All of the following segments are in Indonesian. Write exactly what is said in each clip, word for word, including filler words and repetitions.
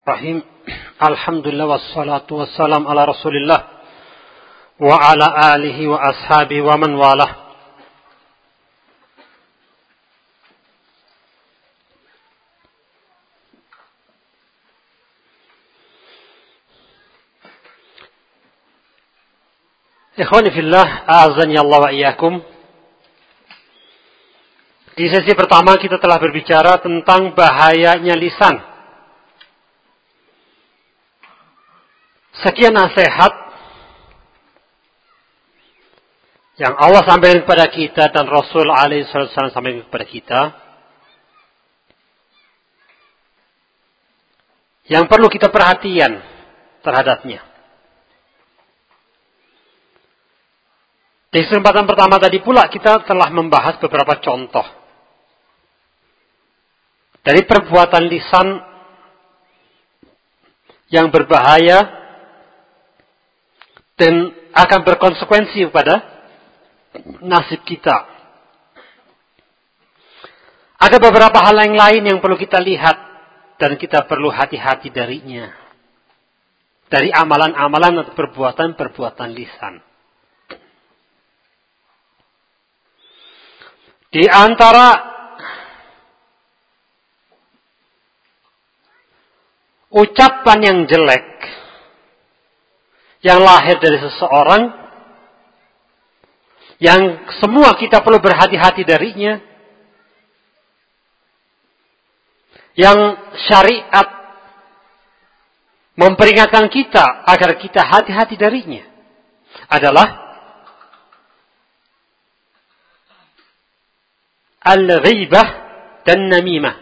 Rahim. Alhamdulillah wassalatu wassalam ala Rasulillah wa ala alihi wa ashabihi wa man walah. Ikhwani fillah, a'azzani Allah wa iyyakum. Di sesi pertama kita telah berbicara tentang bahayanya lisan. Sekian nasihat yang Allah sampaikan kepada kita dan Rasul alaihi wasallam sampaikan kepada kita, yang perlu kita perhatian terhadapnya. Di kesempatan pertama tadi pula kita telah membahas beberapa contoh dari perbuatan lisan yang berbahaya dan akan berkonsekuensi pada nasib kita. Ada beberapa hal yang lain yang perlu kita lihat dan kita perlu hati-hati darinya. Dari amalan-amalan atau perbuatan-perbuatan lisan. Di antara ucapan yang jelek yang lahir dari seseorang, yang semua kita perlu berhati-hati darinya, yang syariat memperingatkan kita agar kita hati-hati darinya, adalah al-ghibah dan namimah.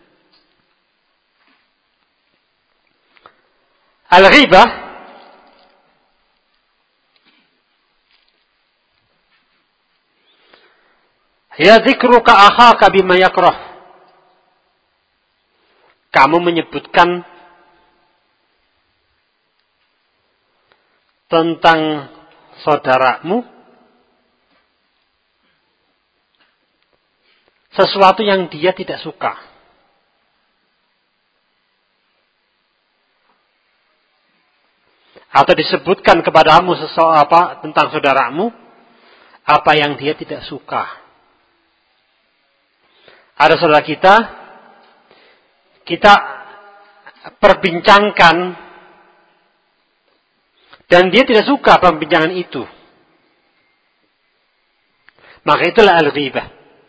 Al-ghibah ya dzikruka akhaka bima yakrah. Kamu menyebutkan tentang saudaramu sesuatu yang dia tidak suka. Atau disebutkan kepadamu sesuatu apa tentang saudaramu apa yang dia tidak suka. Ada saudara kita, kita perbincangkan dan dia tidak suka perbincangan itu. Maka itulah al-ghibah.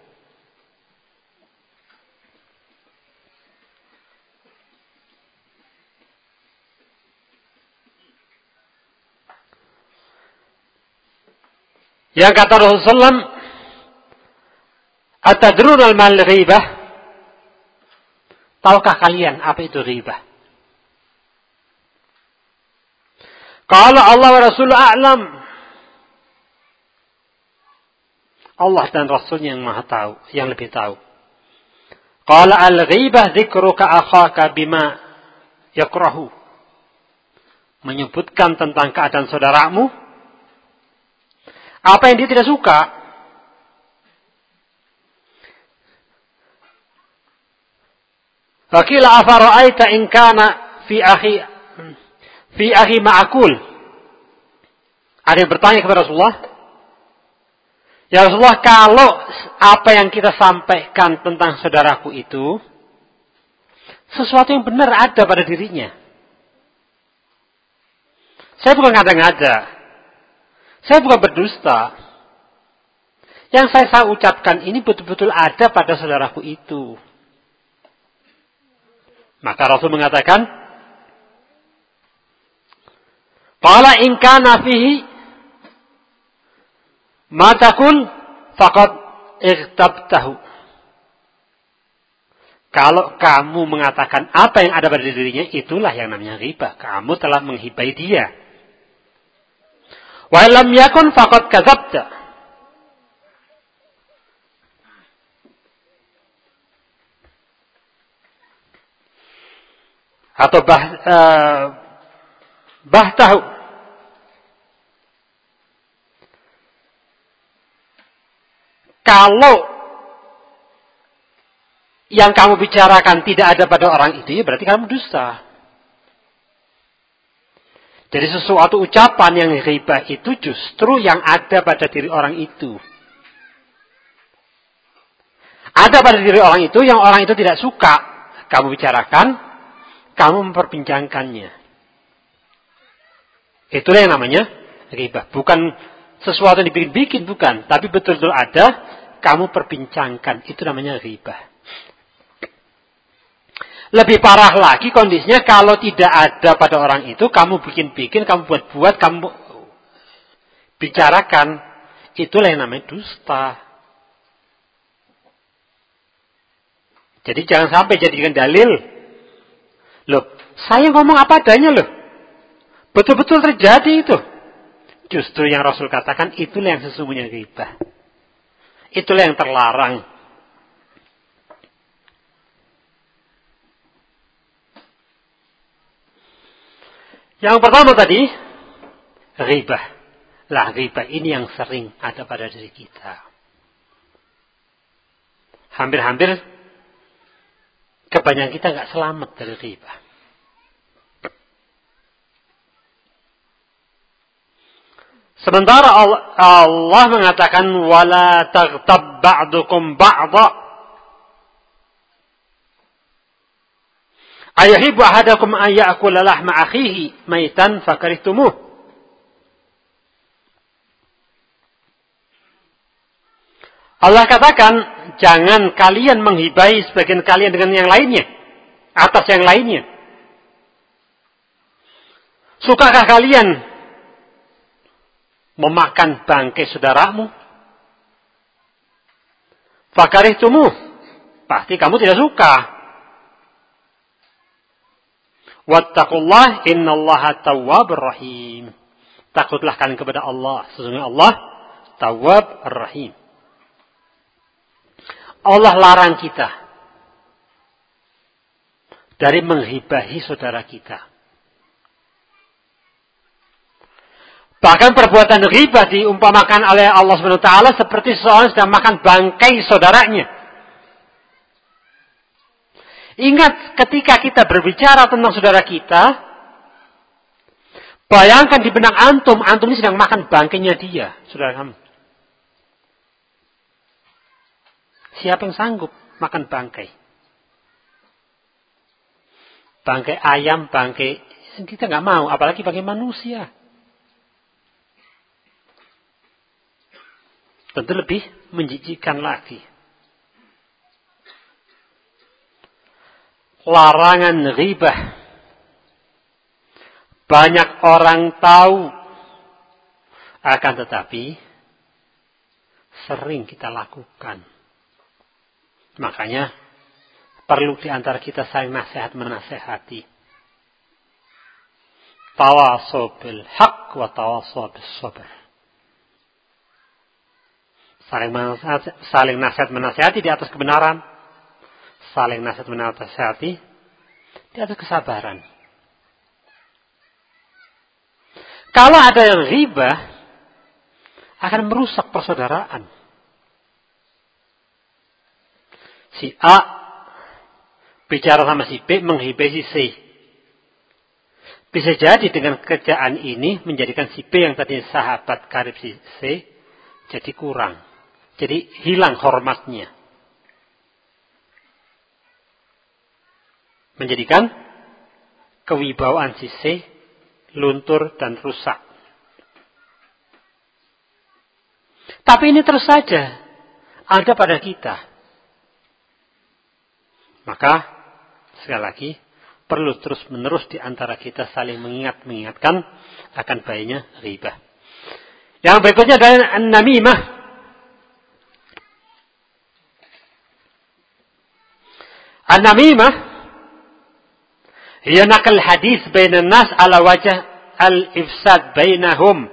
Yang kata Rasulullah sallallahu alaihi wasallam, atadruna mal ghibah? Tahukah kalian apa itu ghibah? Qala Allah wa Rasulullah a'lam. Allah dan Rasulnya yang maha tahu, yang lebih tahu. Qala al-ghibah dzikruka akhaka bima yakrahu. Menyebutkan tentang keadaan saudaramu apa yang dia tidak suka. Fakila afara'aita in kana fi akhi fi akhi ma'akul. Ada yang bertanya kepada Rasulullah, ya Rasulullah, kalau apa yang kita sampaikan tentang saudaraku itu sesuatu yang benar ada pada dirinya. Saya bukan ngada-ngada. Saya bukan berdusta. Yang saya, saya ucapkan ini betul-betul ada pada saudaraku itu. Maka Rasul mengatakan, qala in kana fihi ma taqul faqad ightabtahu. Kalau kamu mengatakan apa yang ada pada dirinya, itulah yang namanya ghibah. Kamu telah menghibai dia. Wa lam yakun faqad kadzabta. Atau bah, uh, bah tahu. Kalau yang kamu bicarakan tidak ada pada orang itu, ya berarti kamu dusta. Jadi sesuatu ucapan yang ghibah itu justru yang ada pada diri orang itu. Ada pada diri orang itu yang orang itu tidak suka. Kamu bicarakan, kamu memperbincangkannya. Itulah yang namanya ghibah. Bukan sesuatu yang dibikin-bikin, bukan. Tapi betul-betul ada, kamu perbincangkan. Itu namanya ghibah. Lebih parah lagi kondisinya kalau tidak ada pada orang itu, kamu bikin-bikin, kamu buat-buat, kamu bicarakan. Itulah yang namanya dusta. Jadi jangan sampai jadikan dalil. Loh, saya ngomong apa adanya loh. Betul-betul terjadi itu. Justru yang Rasul katakan, itulah yang sesungguhnya ghibah. Itulah yang terlarang. Yang pertama tadi, ghibah. Lah, ghibah ini yang sering ada pada diri kita. Hampir-hampir kebanyakan kita nggak selamat dari ghibah. Sementara Allah, Allah mengatakan, wala taghtab ba'dukum ba'dha. Ayahibu ahadakum an ya'kula lahma akhihi maitan fakarihtumuh. Allah katakan, jangan kalian menghibai sebagian kalian dengan yang lainnya, atas yang lainnya. Sukakah kalian memakan bangkai saudaramu? Fakarihtumuh. Pasti kamu tidak suka. Wattaqullah innallaha tawwabur rahim. Takutlah kalian kepada Allah. Sesungguhnya Allah Tawwab Ar-Rahim. Allah larang kita dari menghibahi saudara kita. Bahkan perbuatan ghibah diumpamakan oleh Allah Subhanahu wa taala seperti seorang sedang makan bangkai saudaranya. Ingat ketika kita berbicara tentang saudara kita, bayangkan di benak antum, antum ini sedang makan bangkainya dia, saudara kamu. Siapa yang sanggup makan bangkai? Bangkai ayam, bangkai, kita nggak mau, apalagi bangkai manusia. Tentu lebih menjijikkan lagi. Larangan ghibah. Banyak orang tahu. Akan tetapi sering kita lakukan. Makanya perlu di antara kita saling nasihat menasehati. Tawasaw bil haq wa tawasaw bis sabr. Saling menasehati, saling nasihat menasehati di atas kebenaran. Saling nasihat menasehati di atas kesabaran. Kalau ada yang ghibah, akan merusak persaudaraan. Si A bicara sama si B, menghibai si C. Bisa jadi dengan kerjaan ini menjadikan si B yang tadinya sahabat karib si C jadi kurang. Jadi hilang hormatnya. Menjadikan kewibawaan si C luntur dan rusak. Tapi ini terus saja ada pada kita. Maka sekali lagi perlu terus menerus di antara kita saling mengingat mengingatkan akan bahayanya ghibah. Yang berikutnya adalah an-namimah. An-namimah hiya naql hadis bainan nas ala wajh al-ifsad bainahum.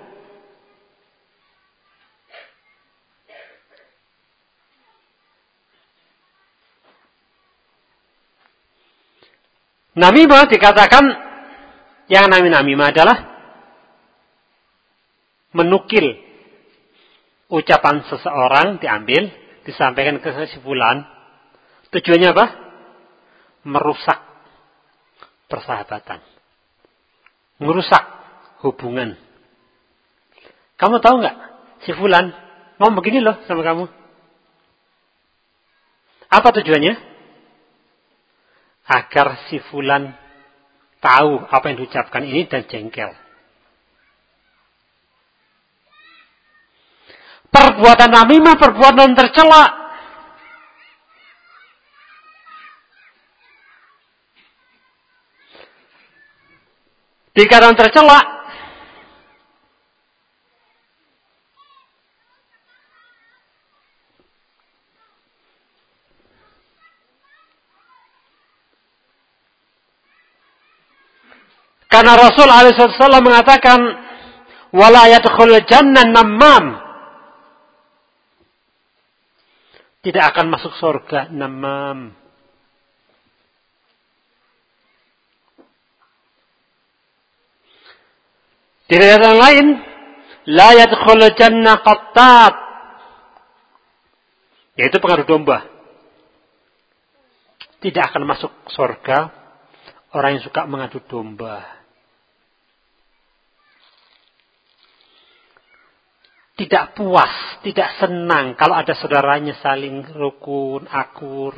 Namimah dikatakan, yang namanya namimah adalah menukil ucapan seseorang diambil, disampaikan ke kesimpulan. Tujuannya apa? Merusak persahabatan. Merusak hubungan. Kamu tahu nggak? Si Fulan mau begini loh sama kamu. Apa tujuannya? Agar si Fulan tahu apa yang diucapkan ini dan jengkel. Perbuatan namimah, perbuatan tercela. Dikatakan tercela, karena Rasul alaihi wasallam mengatakan, wala yadkhul jannah namam. Tidak akan masuk surga namam. Di riwayat yang lain, la yadkhul jannah qattat. Yaitu pengadu domba. Tidak akan masuk surga orang yang suka mengadu domba. Tidak puas, tidak senang kalau ada saudaranya saling rukun, akur.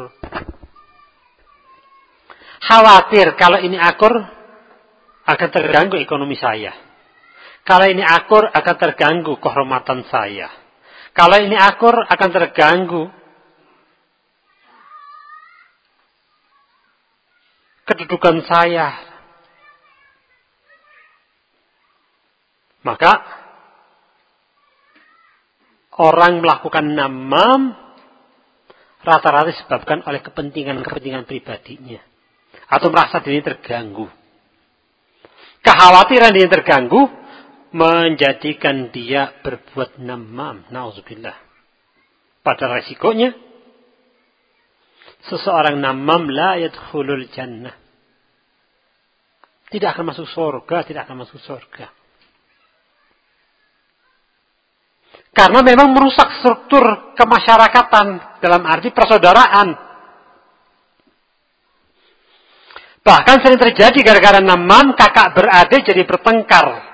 Khawatir kalau ini akur akan terganggu ekonomi saya. Kalau ini akur akan terganggu kehormatan saya. Kalau ini akur akan terganggu kedudukan saya. Maka orang melakukan namam rata-rata disebabkan oleh kepentingan-kepentingan pribadinya. Atau merasa diri terganggu. Kekhawatiran diri terganggu menjadikan dia berbuat namam. Na'udzubillah. Pada resikonya, seseorang namam la yadkhulul jannah. Tidak akan masuk surga, tidak akan masuk surga. Karena memang merusak struktur kemasyarakatan dalam arti persaudaraan. Bahkan sering terjadi gara-gara namam kakak beradik jadi bertengkar.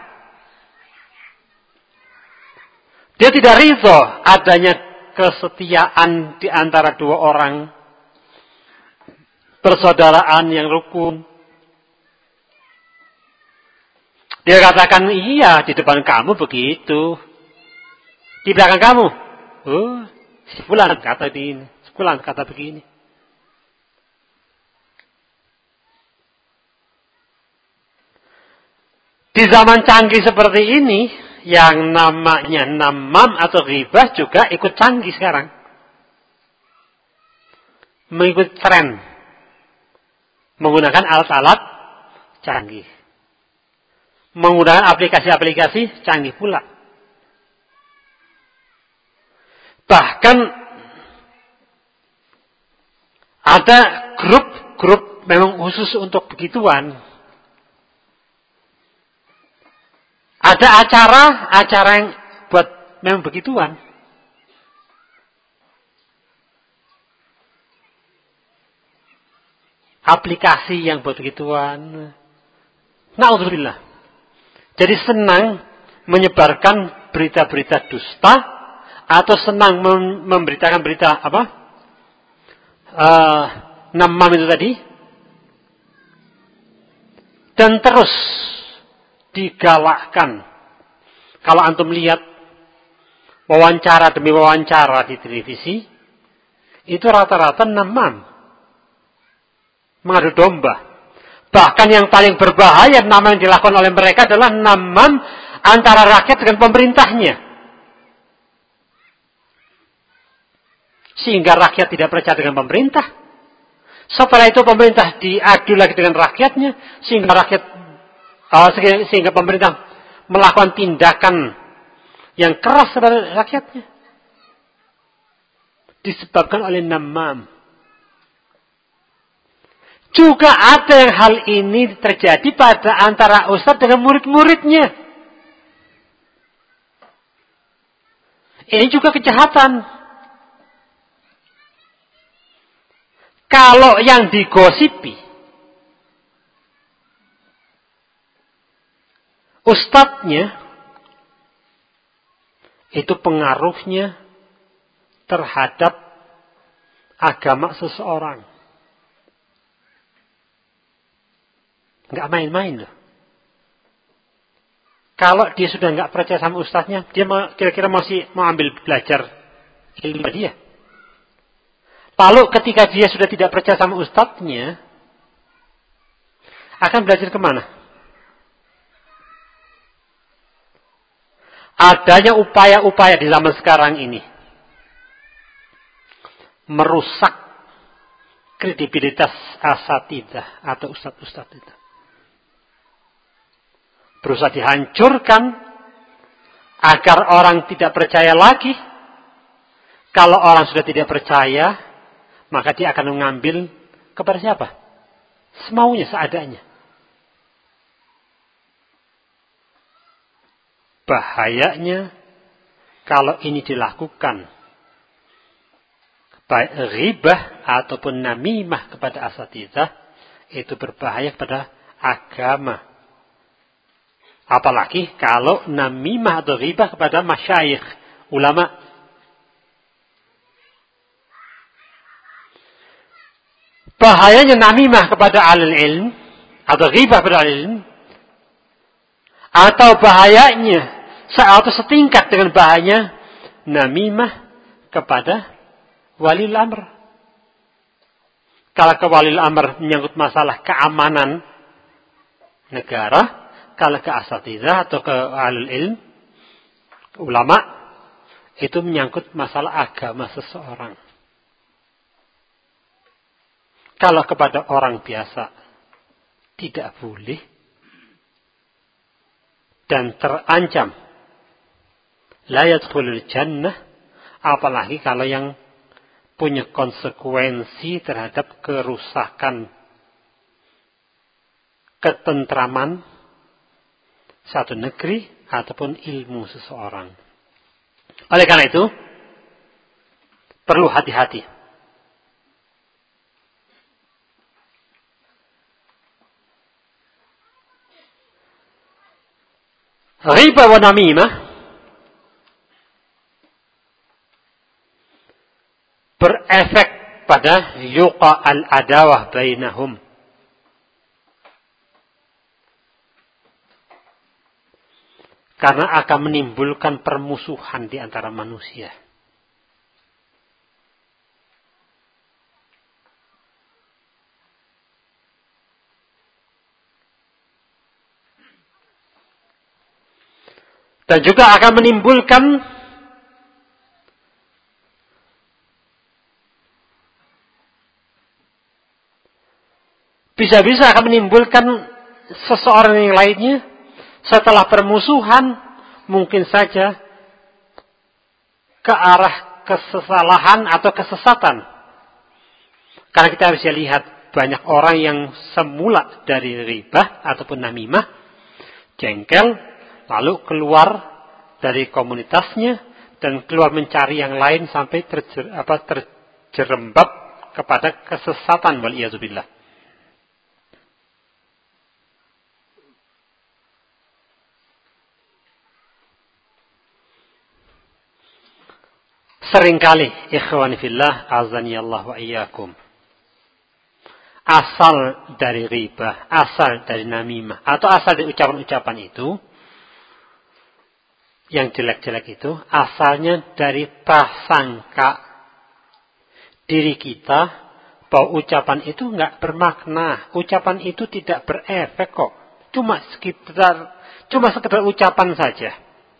Dia tidak ridho adanya kesetiaan di antara dua orang. Persaudaraan yang rukun. Dia katakan, iya di depan kamu begitu. Di belakang kamu, oh, si Fulan kata begini, si Fulan kata begini. Di zaman canggih seperti ini, yang namanya namam atau ghibah juga ikut canggih sekarang. Mengikut tren. Menggunakan alat-alat canggih. Menggunakan aplikasi-aplikasi canggih pula. Bahkan ada grup-grup memang khusus untuk begituan. Ada acara-acara yang buat memang begituan. Aplikasi yang buat begituan. Na'udzubillah. Jadi senang menyebarkan berita-berita dusta. Atau senang memberitakan berita apa? Uh, namam itu tadi. Dan terus digalakkan. Kalau antum lihat wawancara demi wawancara di televisi, itu rata-rata namam. Mengadu domba. Bahkan yang paling berbahaya namam yang dilakukan oleh mereka adalah namam antara rakyat dengan pemerintahnya. Sehingga rakyat tidak percaya dengan pemerintah. Setelah itu pemerintah diadu lagi dengan rakyatnya. Sehingga rakyat, uh, sehingga pemerintah melakukan tindakan yang keras kepada rakyatnya. Disebabkan oleh namam. Juga ada yang hal ini terjadi pada antara ustaz dengan murid-muridnya. Ini juga kejahatan. Kalau yang digosipi ustadznya itu pengaruhnya terhadap agama seseorang. Nggak main-main loh. Kalau dia sudah nggak percaya sama ustadznya, dia mau, kira-kira masih mau ambil belajar ilmu dia. Lalu ketika dia sudah tidak percaya sama ustadznya, akan belajar kemana? Adanya upaya-upaya di zaman sekarang ini merusak kredibilitas asatidzah atau ustadz-ustadz itu. Berusaha dihancurkan agar orang tidak percaya lagi. Kalau orang sudah tidak percaya, maka dia akan mengambil kepada siapa? Semaunya, seadanya. Bahayanya kalau ini dilakukan, baik ghibah ataupun namimah kepada asatidzah, itu berbahaya kepada agama. Apalagi kalau namimah atau ghibah kepada masyayikh, ulama. Bahayanya namimah kepada alil ilm atau ghibah kepada alil ilm, atau bahayanya atau setingkat dengan bahayanya namimah kepada walil amr. Kalau ke walil amr menyangkut masalah keamanan negara, kalau ke asatidzah atau ke alil ilm, ulama, itu menyangkut masalah agama seseorang. Kalau kepada orang biasa, tidak boleh. Dan terancam. La yadkhulul jannah. Apalagi kalau yang punya konsekuensi terhadap kerusakan ketentraman satu negeri ataupun ilmu seseorang. Oleh karena itu, perlu hati-hati. Riba wa namimah berefek pada yuqa al-adawah bainahum. Karena akan menimbulkan permusuhan di antara manusia. Dan juga akan menimbulkan bisa-bisa akan menimbulkan seseorang yang lainnya setelah permusuhan mungkin saja ke arah kesalahan atau kesesatan. Karena kita bisa lihat banyak orang yang semula dari ribah ataupun namimah jengkel, lalu keluar dari komunitasnya dan keluar mencari yang lain sampai terjer, apa, terjerembab kepada kesesatan, waliyadzubillah. Seringkali, ikhwani fillah, azani Allah wa iyyakum, asal dari ribah, asal dari namimah, atau asal dari ucapan-ucapan itu, yang jelek-jelek itu, asalnya dari prasangka diri kita, bahwa ucapan itu enggak bermakna, ucapan itu tidak berefek kok, cuma sekitar, cuma sekedar ucapan saja.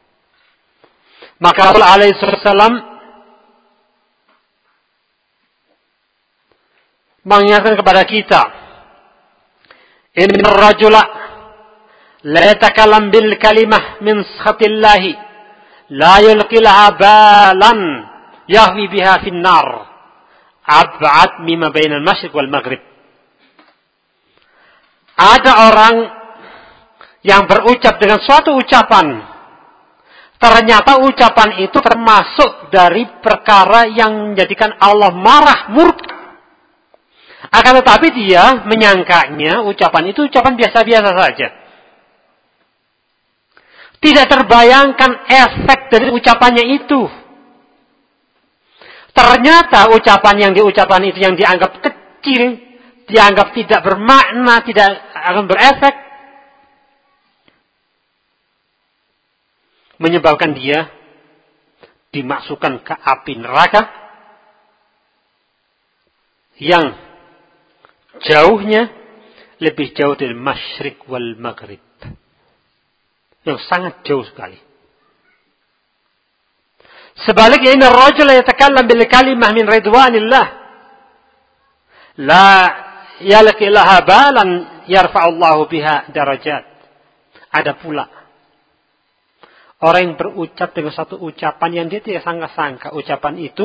Maka Rasul alaihi wasallam mengingatkan kepada kita, innar rajula la yatakallam bil kalimah min sakhatillahi la yulqilaha balan yahwi biha fin nar ab'ad mimma bainal masyriq wal maghrib. Ada orang yang berucap dengan suatu ucapan, ternyata ucapan itu termasuk dari perkara yang menjadikan Allah marah, murka. Akan tetapi dia menyangkanya ucapan itu ucapan biasa-biasa saja. Tidak terbayangkan efek dari ucapannya itu. Ternyata ucapan yang diucapkan itu yang dianggap kecil, dianggap tidak bermakna, tidak akan berefek, menyebabkan dia dimasukkan ke api neraka yang jauhnya lebih jauh dari masyrik wal maghrib. Yang sangat jauh sekali. Sebaliknya, inna ar-rajula yatakallam bil kalimah min ridwanillah la yalqi laha balan yarfa'ullahu biha darajat. Ada pula orang yang berucap dengan satu ucapan yang dia tidak sangka-sangka ucapan itu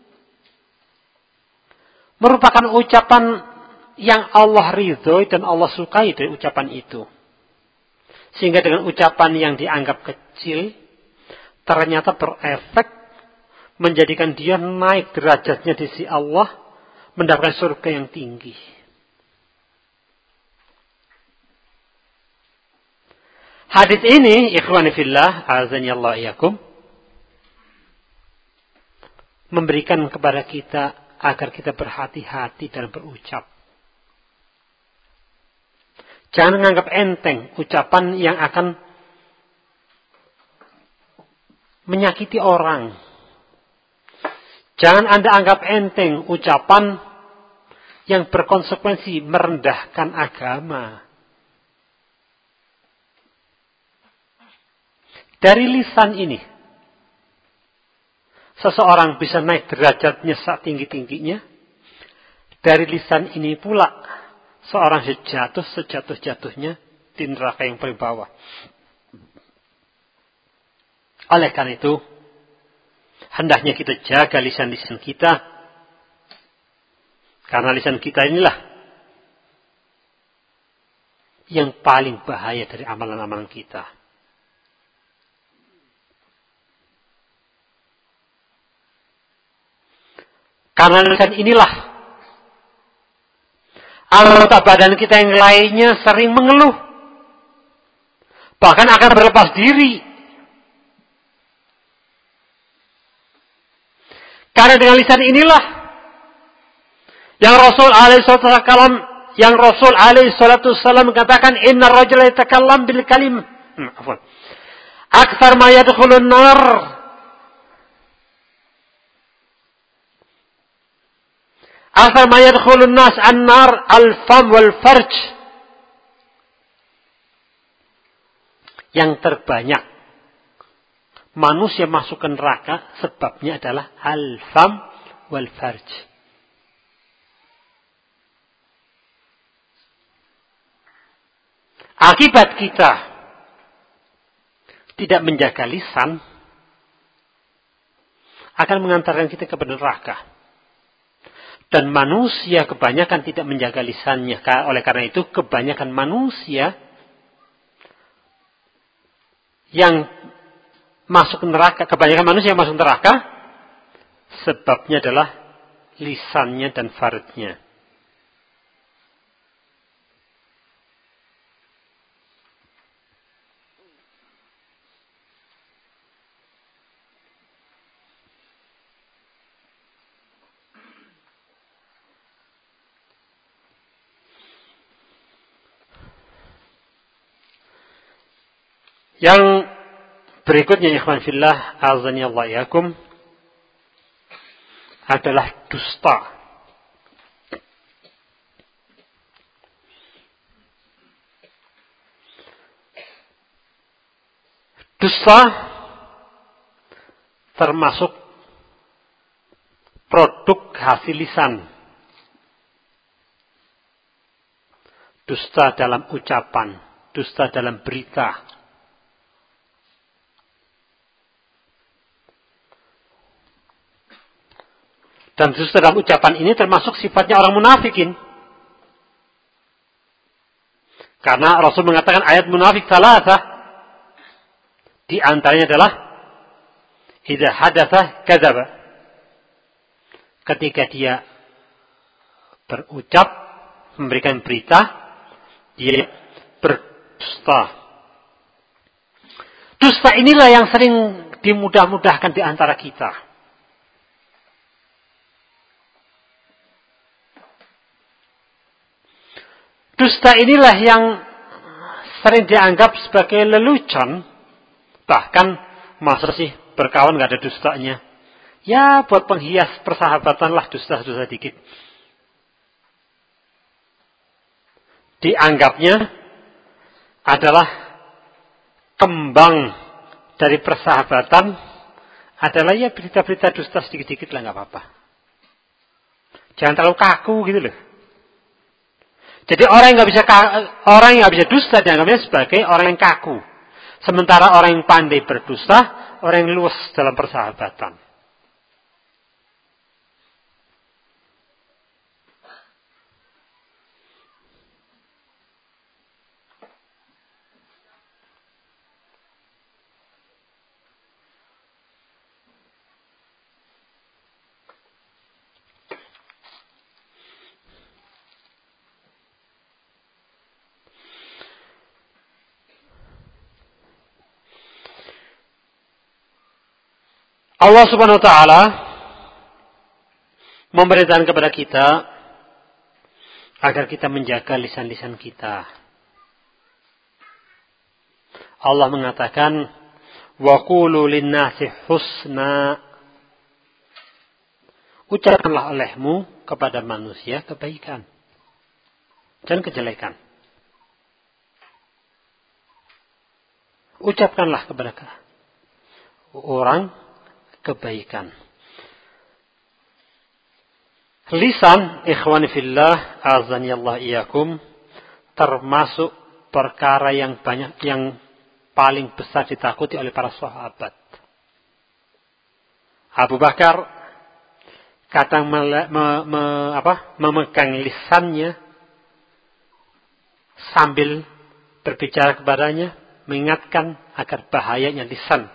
merupakan ucapan yang Allah ridhoi dan Allah sukai dari ucapan itu. Sehingga dengan ucapan yang dianggap kecil ternyata berefek menjadikan dia naik derajatnya di sisi Allah, mendapatkan surga yang tinggi. Hadis ini, ikhwani fillah, azani Allah iyakum, memberikan kepada kita agar kita berhati-hati dalam berucap. Jangan menganggap enteng ucapan yang akan menyakiti orang. Jangan Anda anggap enteng ucapan yang berkonsekuensi merendahkan agama. Dari lisan ini, seseorang bisa naik derajatnya saat tinggi-tingginya. Dari lisan ini pula, seorang jatuh sejatuh-jatuhnya di neraka yang paling bawah. Oleh karena itu, hendaknya kita jaga lisan-lisan kita. Karena lisan kita inilah yang paling bahaya dari amalan-amalan kita. Karena lisan inilah anggota badan kita yang lainnya sering mengeluh. Bahkan akan berlepas diri. Karena dengan lisan inilah yang Rasul alaihi salatu wasallam yang Rasul alaihi salatu wasallam mengatakan inna rajula yatakallam bil kalim hmm, afwan aktsar ma yadkhulun nar aktsar ma yadkhulun nas an-nar al-fam wal farj. Yang terbanyak manusia masuk ke neraka sebabnya adalah al-fam wal farj. Akibat kita tidak menjaga lisan akan mengantarkan kita ke neraka. Dan manusia kebanyakan tidak menjaga lisannya. Oleh karena itu kebanyakan manusia yang masuk neraka, kebanyakan manusia yang masuk neraka, sebabnya adalah lisannya dan farjnya. Yang berikutnya, ikhwan fillah, azani Allah yakum, adalah dusta. Dusta termasuk produk hasil lisan. Dusta dalam ucapan, dusta dalam berita. Dan justru dalam ucapan ini termasuk sifatnya orang munafikin. Karena Rasul mengatakan ayat munafik salasah. Di antaranya adalah idza hadatsa kadzaba. Ketika dia berucap, memberikan berita, dia berdusta. dusta inilah yang sering dimudah-mudahkan di antara kita. Dusta inilah yang sering dianggap sebagai lelucon. Bahkan, masa sih berkawan gak ada dustanya? Ya, buat penghias persahabatan lah dusta-dusta dikit. Dianggapnya adalah kembang dari persahabatan adalah ya berita-berita dusta sedikit-sedikit lah gak apa-apa. Jangan terlalu kaku gitu loh. Jadi orang yang nggak bisa orang yang nggak bisa dusta dianggapnya sebagai orang yang kaku. Sementara orang yang pandai berdusta, orang yang luas dalam persahabatan. Allah Subhanahu wa taala memerintahkan kepada kita agar kita menjaga lisan-lisan kita. Allah mengatakan, "Wa qulu lin-nasi husna." Ucapkanlah olehmu kepada manusia kebaikan dan kejelekan. Ucapkanlah kepada orang kebaikan. Lisan, ikhwani fillah, azani Allah iyakum, termasuk perkara yang banyak, yang paling besar ditakuti oleh para sahabat. Abu Bakar kadang mele, me, me, apa, memegang lisannya sambil berbicara kepadanya, mengingatkan agar bahayanya lisan.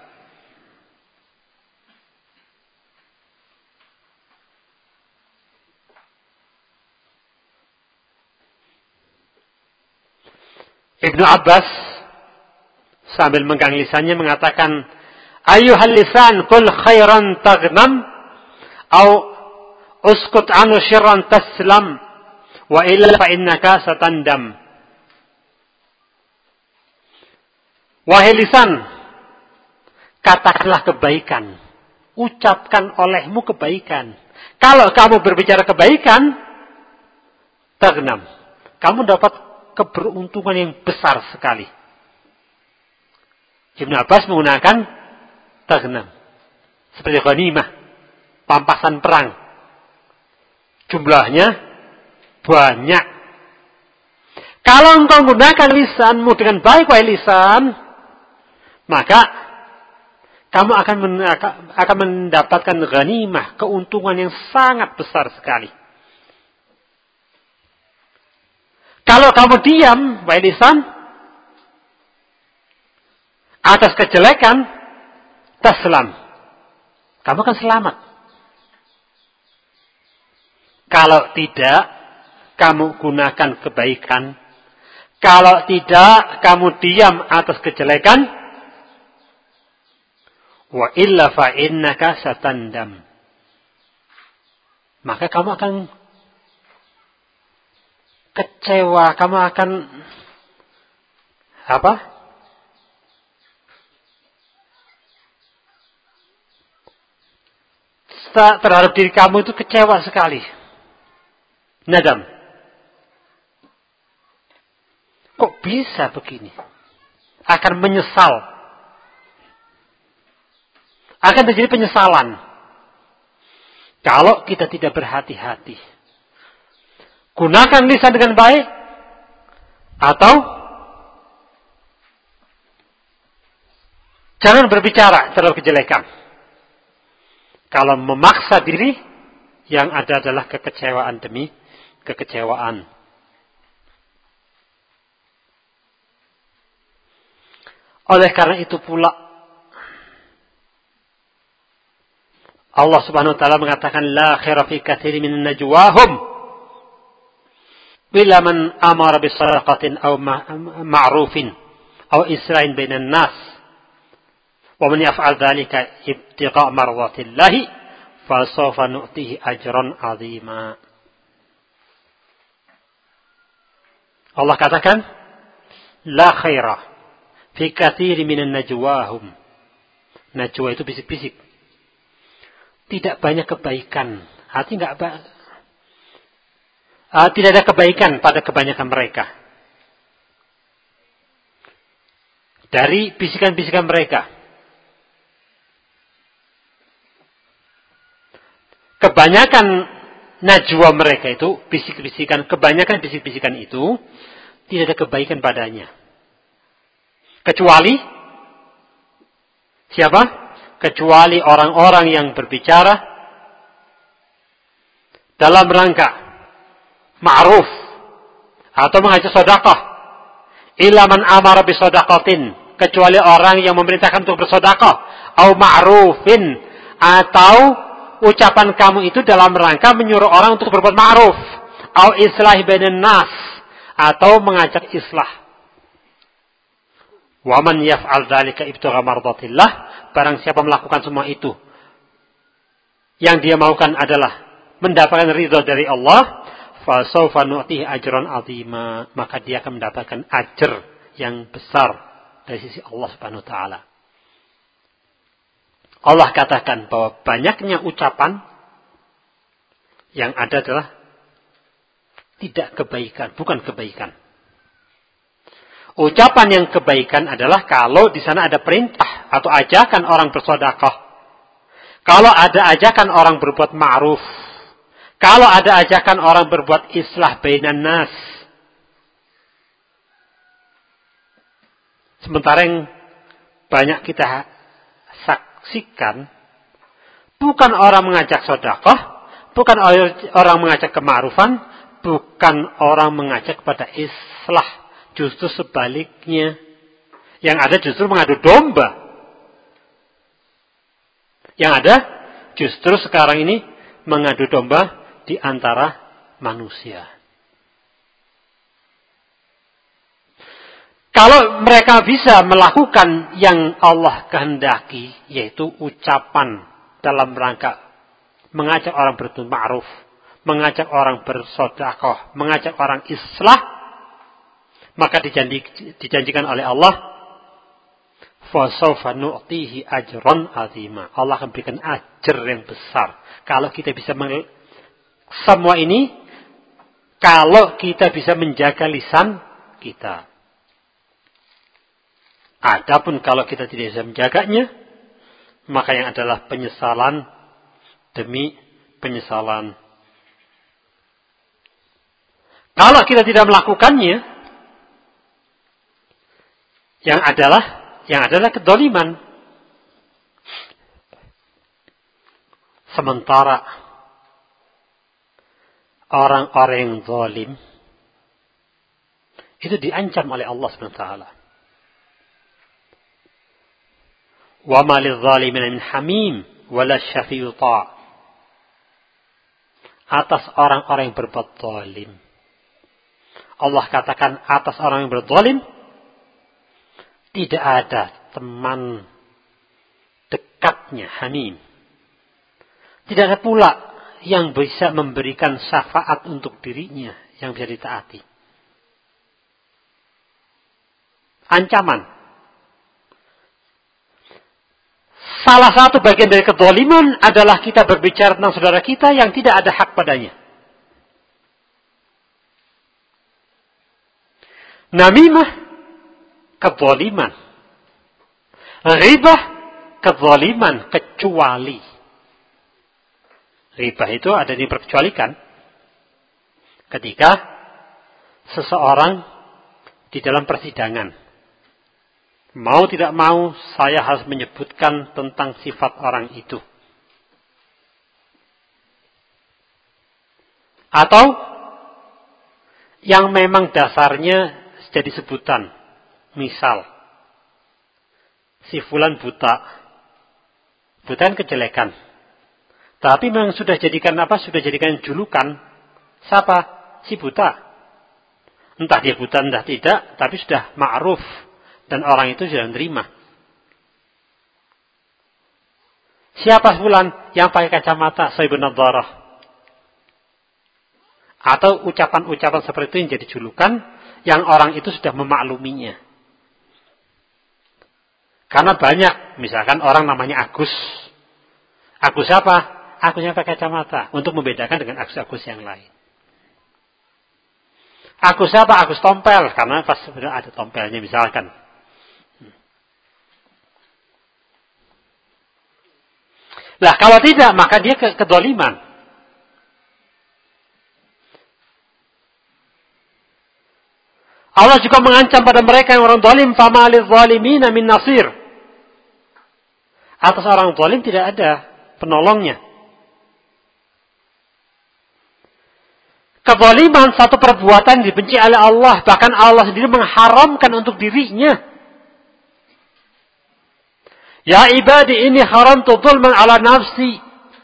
Ibnu Abbas sambil memegang lisannya mengatakan, "Ayyuhal lisan qul khairan taghnam au uskut anu syirran taslam wa illa fa innaka satandam." Wahai lisan, katakanlah kebaikan, ucapkan olehmu kebaikan. Kalau kamu berbicara kebaikan, taghnam, kamu dapat keberuntungan yang besar sekali. Ibnu Abbas menggunakan taghnam seperti ghanimah, pampasan perang. Jumlahnya banyak. Kalau engkau menggunakan lisanmu dengan baik, wahai lisan, maka kamu akan akan mendapatkan ghanimah, keuntungan yang sangat besar sekali. Kalau kamu diam, wahai lisan, atas kejelekan, taslam, kamu akan selamat. Kalau tidak, kamu gunakan kebaikan. Kalau tidak, kamu diam atas kejelekan, wa illa fa innaka satandam, maka kamu akan kecewa, kamu akan apa? Terhadap diri kamu itu kecewa sekali. Nadam. Kok bisa begini? Akan menyesal. Akan terjadi penyesalan. Kalau kita tidak berhati-hati. Gunakan lisan dengan baik, atau jangan berbicara terhadap kejelekan. Kalau memaksa diri, yang ada adalah kekecewaan demi kekecewaan. Oleh karena itu pula, Allah Subhanahu wa taala mengatakan, la khaira fi katsirin min najwahum bila man amara bis sadaqatin aw ma'rufin aw islahin bainan nas. Wa man yaf'al dzalika ibtigha' mardhatillahi fa sawfa nu'tihi ajran 'azima. Allah katakan, la khaira fi katsiri minan najwahum. Najwa itu bisik-bisik. Tidak banyak kebaikan. Hati enggak ba- uh, tidak ada kebaikan pada kebanyakan mereka. Dari bisikan-bisikan mereka. Kebanyakan najwa mereka itu, bisik-bisikan, kebanyakan bisik-bisikan itu, tidak ada kebaikan padanya. Kecuali, siapa? Kecuali orang-orang yang berbicara dalam rangka ma'ruf atau mengajak sedekah. Illa man amara bi shadaqatin, kecuali orang yang memerintahkan untuk bersedekah, au ma'rufin, atau ucapan kamu itu dalam rangka menyuruh orang untuk berbuat ma'ruf, au islahi bainan nas, atau mengajak islah. Wa man yaf'al dzalika ibtigha mardatillah, barang siapa melakukan semua itu, yang dia maukan adalah mendapatkan ridha dari Allah, fa sawfa nu'tihi ajran 'azima, maka dia akan mendapatkan ajar yang besar dari sisi Allah Subhanahu wa taala. Allah katakan bahwa banyaknya ucapan yang ada adalah tidak kebaikan, bukan kebaikan. Ucapan yang kebaikan adalah kalau di sana ada perintah atau ajakan orang bersedekah. Kalau ada ajakan orang berbuat ma'ruf. Kalau ada ajakan orang berbuat islah bainan nas. Sementara yang banyak kita saksikan, bukan orang mengajak sedekah, bukan orang mengajak kema'rufan, bukan orang mengajak kepada islah. Justru sebaliknya. Yang ada justru mengadu domba. Yang ada justru sekarang ini mengadu domba di antara manusia. Kalau mereka bisa melakukan yang Allah kehendaki, yaitu ucapan dalam rangka mengajak orang berbuat ma'ruf, mengajak orang bersedekah, mengajak orang islah, maka dijanji, dijanjikan oleh Allah, fa sawfa nu'tihi ajran 'azima. Allah akan berikan ajar yang besar. Kalau kita bisa meng- semua ini, kalau kita bisa menjaga lisan kita. Adapun kalau kita tidak bisa menjaganya, maka yang adalah penyesalan demi penyesalan. Kalau kita tidak melakukannya, yang adalah yang adalah kedoliman. Sementara orang-orang yang zalim itu diancam oleh Allah Subhanahu wa taala. Wa ma lidh-dhalimin min hamim wala syafi'u ta'. Atas orang-orang yang berbuat zalim. Allah katakan atas orang yang berzalim tidak ada teman dekatnya, hamim. Tidak ada pula yang bisa memberikan syafaat untuk dirinya yang bisa ditaati. Ancaman. Salah satu bagian dari kezaliman adalah kita berbicara tentang saudara kita yang tidak ada hak padanya. Namimah, kezaliman. Ribah, kezaliman, kecuali. Ribah itu ada diperkecualikan ketika seseorang di dalam persidangan. Mau tidak mau, saya harus menyebutkan tentang sifat orang itu. Atau yang memang dasarnya jadi sebutan. Misal, si fulan buta. Buta kan kejelekan. Tapi memang sudah jadikan apa? Sudah jadikan julukan. Siapa? Si buta. Entah dia buta, entah tidak. Tapi sudah ma'ruf. Dan orang itu sudah menerima. Siapa fulan yang pakai kacamata Saibun Nadharah? Atau ucapan-ucapan seperti itu yang jadi julukan yang orang itu sudah memakluminya. Karena banyak, misalkan orang namanya Agus. Agus apa? Agusnya pakai kacamata untuk membedakan dengan Agus-Agus yang lain. Agus apa? Agus tompel, karena pas ada tompelnya misalkan. Lah kalau tidak, maka dia ke kedoliman. Allah juga mengancam pada mereka yang orang zalim, fama lidh-dhalimina min nasir. Atas orang zalim tidak ada penolongnya. Kezaliman satu perbuatan dibenci oleh Allah, bahkan Allah sendiri mengharamkan untuk dirinya. Ya ibadi ini haramtu dzulman ala nafsi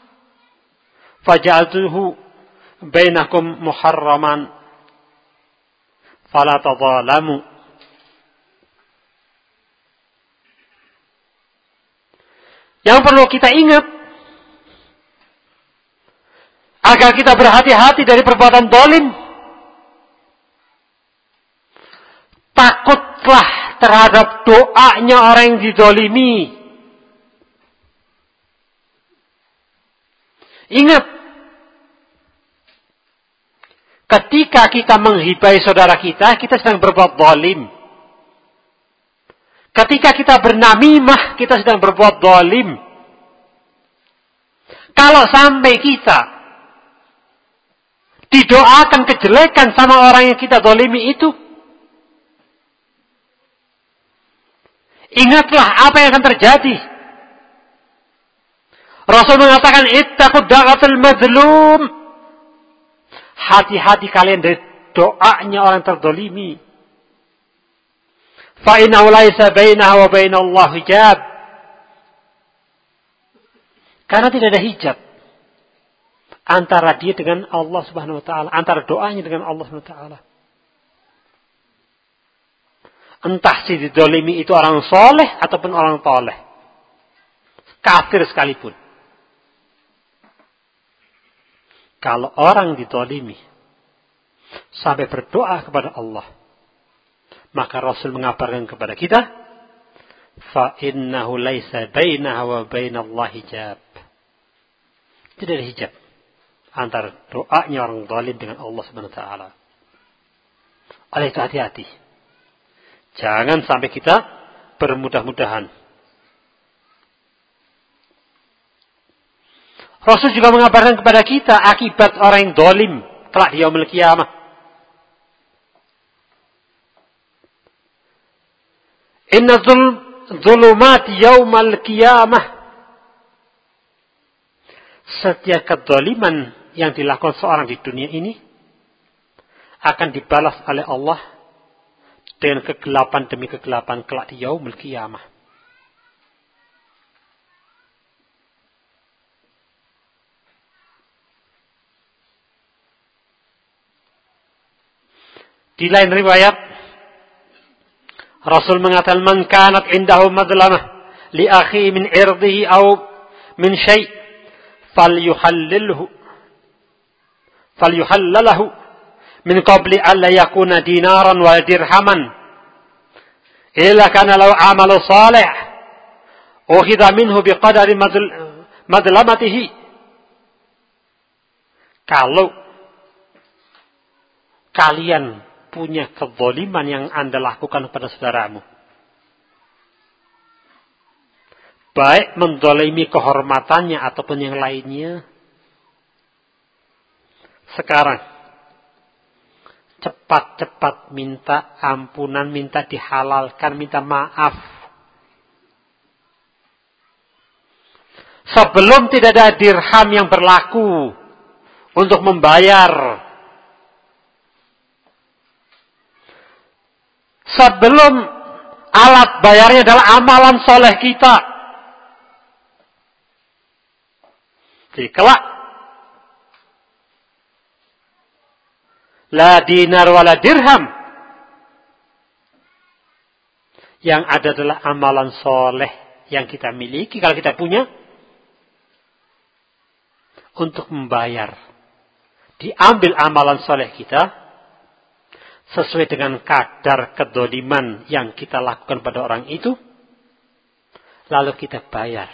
faj'altuhu bainakum muharraman fala tadzalamu. Yang perlu kita ingat agar kita berhati-hati dari perbuatan zalim. Takutlah terhadap doanya orang yang dizalimi. Ingat, ketika kita menghibai saudara kita, kita sedang berbuat zalim. Ketika kita bernamimah, kita sedang berbuat zalim. Kalau sampai kita didoakan kejelekan sama orang yang kita zalimi itu, ingatlah apa yang akan terjadi. Rasul mengatakan, ittaqud da'watal mazlum. Hati-hati kalian dari doanya orang terzalimi. Fa innahu laisa bainahu wa bainallahi hijab. Karena tidak ada hijab antara dia dengan Allah Subhanahu wa taala, antara doanya dengan Allah Subhanahu wa taala. Entah si dizalimi itu orang soleh ataupun orang toleh, kafir sekalipun. Kalau orang dizalimi sampai berdoa kepada Allah, maka Rasul mengabarkan kepada kita, fa innahu laisa bainahu wa bainallahi hijab. Tidak ada hijab antara doanya orang zalim dengan Allah Subhanahu wa taala. Oleh itu hati-hati. Jangan sampai kita bermudah-mudahan. Rasul juga mengabarkan kepada kita akibat orang yang zalim kelak di yaumul qiyamah. Inna dzulumat yaumal qiyamah. Setiap kezaliman yang dilakukan seorang di dunia ini akan dibalas oleh Allah dengan kegelapan demi kegelapan kelak di yaumul qiyamah. Di lain riwayat, Rasul mengatakan, man kanat indahu madlamah li akhi min irdihi aw min syai' falyuhallilhu falyuhallalahu min qabli alla yakuna dinaran wa dirhaman illa kana law amalu salih ukhidha minhu biqadari madlamatihi. Kalau kalian punya kezaliman yang Anda lakukan kepada saudaramu, baik menzalimi kehormatannya ataupun yang lainnya, sekarang cepat-cepat minta ampunan, minta dihalalkan, minta maaf. Sebelum tidak ada dirham yang berlaku untuk membayar, sebelum alat bayarnya adalah amalan soleh kita. Jadi kelak la dinar wala dirham, yang ada adalah amalan soleh yang kita miliki kalau kita punya, untuk membayar. Diambil amalan soleh kita sesuai dengan kadar kedoliman yang kita lakukan pada orang itu, lalu kita bayar.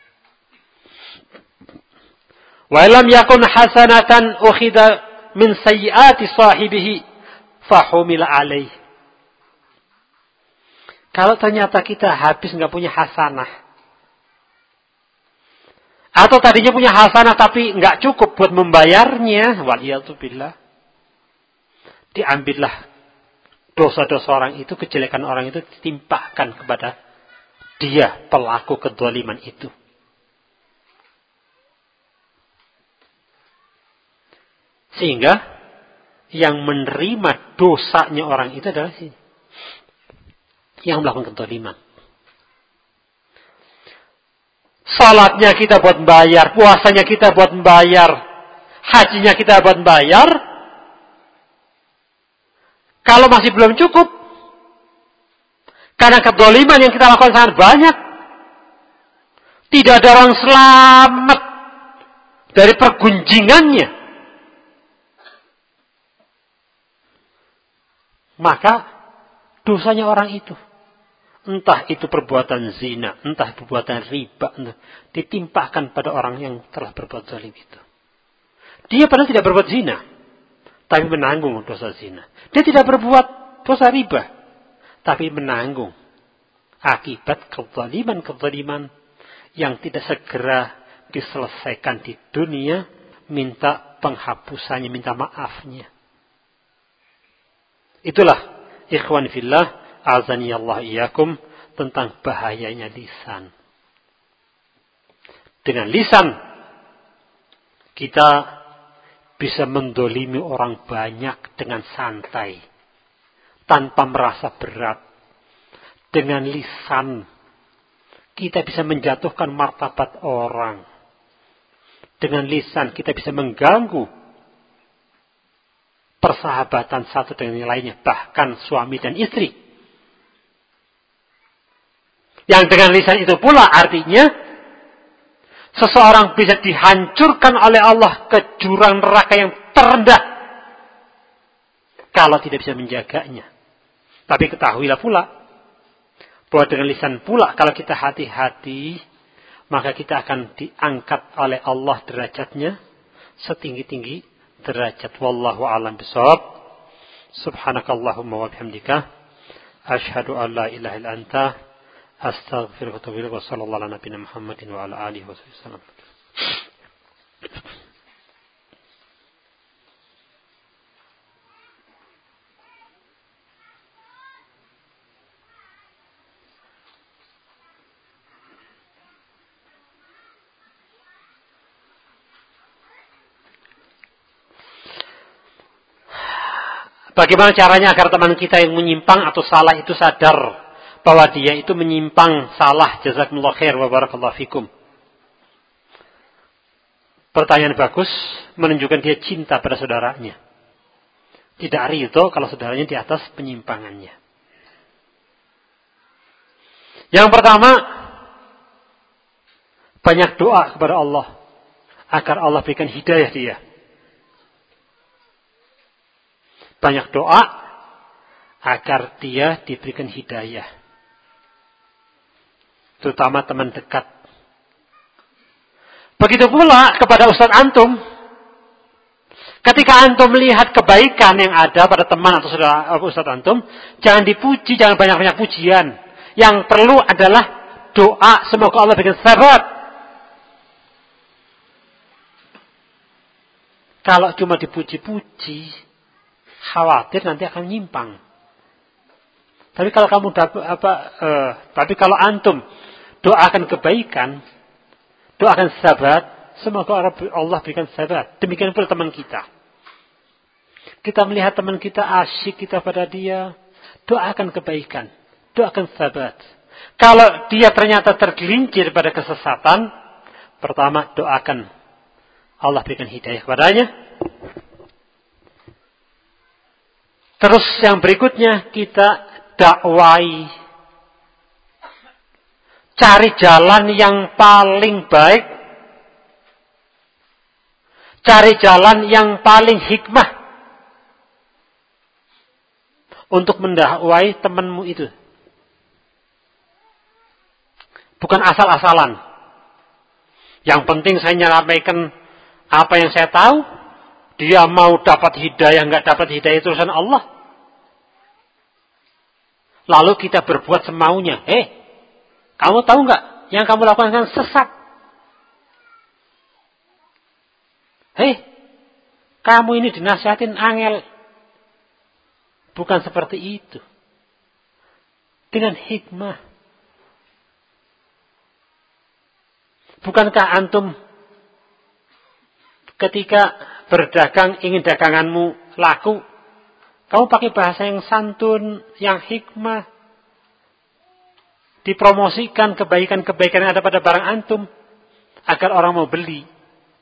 Wa lam yakun hasanatan ukhida min sayyiati sahibihi fahumila alaih. Kalau ternyata kita habis nggak punya hasanah, atau tadinya punya hasanah tapi nggak cukup buat membayarnya, waliyadzubillah, diambillah dosa-dosa orang itu, kejelekan orang itu ditimpakan kepada dia pelaku kedzaliman itu. Sehingga yang menerima dosanya orang itu adalah si yang melakukan kedzaliman. Salatnya kita buat membayar, puasanya kita buat membayar, hajinya kita buat membayar. Kalau masih belum cukup, karena kedzaliman yang kita lakukan sangat banyak, tidak ada orang selamat dari pergunjingannya, maka dosanya orang itu, entah itu perbuatan zina, entah perbuatan riba, entah, ditimpakan pada orang yang telah berbuat zalim itu. Dia padahal tidak berbuat zina, tapi menanggung dosa zina. Dia tidak berbuat dosa riba, tapi menanggung akibat kezaliman-kezaliman yang tidak segera diselesaikan di dunia, minta penghapusannya, minta maafnya. Itulah ikhwan fillah, azani Allah iyyakum, tentang bahayanya lisan. Dengan lisan kita bisa mendolimi orang banyak dengan santai, tanpa merasa berat. Dengan lisan kita bisa menjatuhkan martabat orang. Dengan lisan kita bisa mengganggu persahabatan satu dengan yang lainnya, bahkan suami dan istri. Yang dengan lisan itu pula artinya seseorang bisa dihancurkan oleh Allah ke jurang neraka yang terendah kalau tidak bisa menjaganya. Tapi ketahuilah pula bahwa dengan lisan pula kalau kita hati-hati, maka kita akan diangkat oleh Allah derajatnya setinggi-tinggi derajat. Wallahu a'lam bishawab. Subhanakallahumma wa bihamdika asyhadu an la ilaha illa anta astaghfiruka wa atubu ilaik. Wa sallallahu ala nabiyina Muhammadin wa ala alihi wasallam. Bagaimana caranya agar teman kita yang menyimpang atau salah itu sadar bahwa dia itu menyimpang salah? Jazakumullah khair wa barakallahu fikum. Pertanyaan bagus, menunjukkan dia cinta pada saudaranya. Tidak ridho kalau saudaranya di atas penyimpangannya. Yang pertama, banyak doa kepada Allah agar Allah berikan hidayah dia. Banyak doa agar dia diberikan hidayah. Terutama teman dekat. Begitu pula kepada Ustaz Antum. Ketika Antum melihat kebaikan yang ada pada teman atau saudara Ustaz Antum, jangan dipuji, jangan banyak-banyak pujian. Yang perlu adalah doa semoga Allah berikan sabat. Kalau cuma dipuji-puji, khawatir nanti akan nyimpang. Tapi kalau kamu dapat apa? Uh, tapi kalau antum doakan kebaikan, doakan sabat, semoga Allah berikan sabat. Demikian pula teman kita. Kita melihat teman kita asyik kita pada dia, doakan kebaikan, doakan sabat. Kalau dia ternyata tergelincir pada kesesatan, pertama doakan Allah berikan hidayah kepadanya. Terus yang berikutnya kita dakwai. Cari jalan yang paling baik Cari jalan yang paling hikmah untuk mendakwai temanmu itu. Bukan asal-asalan. Yang penting saya menyampaikan apa yang saya tahu. Dia mau dapat hidayah, nggak dapat hidayah itu urusan Allah. Lalu kita berbuat semaunya. Eh, kamu tahu nggak? Yang kamu lakukan kan sesat. Hei, kamu ini dinasihatin angel. Bukan seperti itu. Dengan hikmah. Bukankah antum ketika berdagang ingin daganganmu laku, kamu pakai bahasa yang santun, yang hikmah. Dipromosikan kebaikan-kebaikan yang ada pada barang antum agar orang mau beli.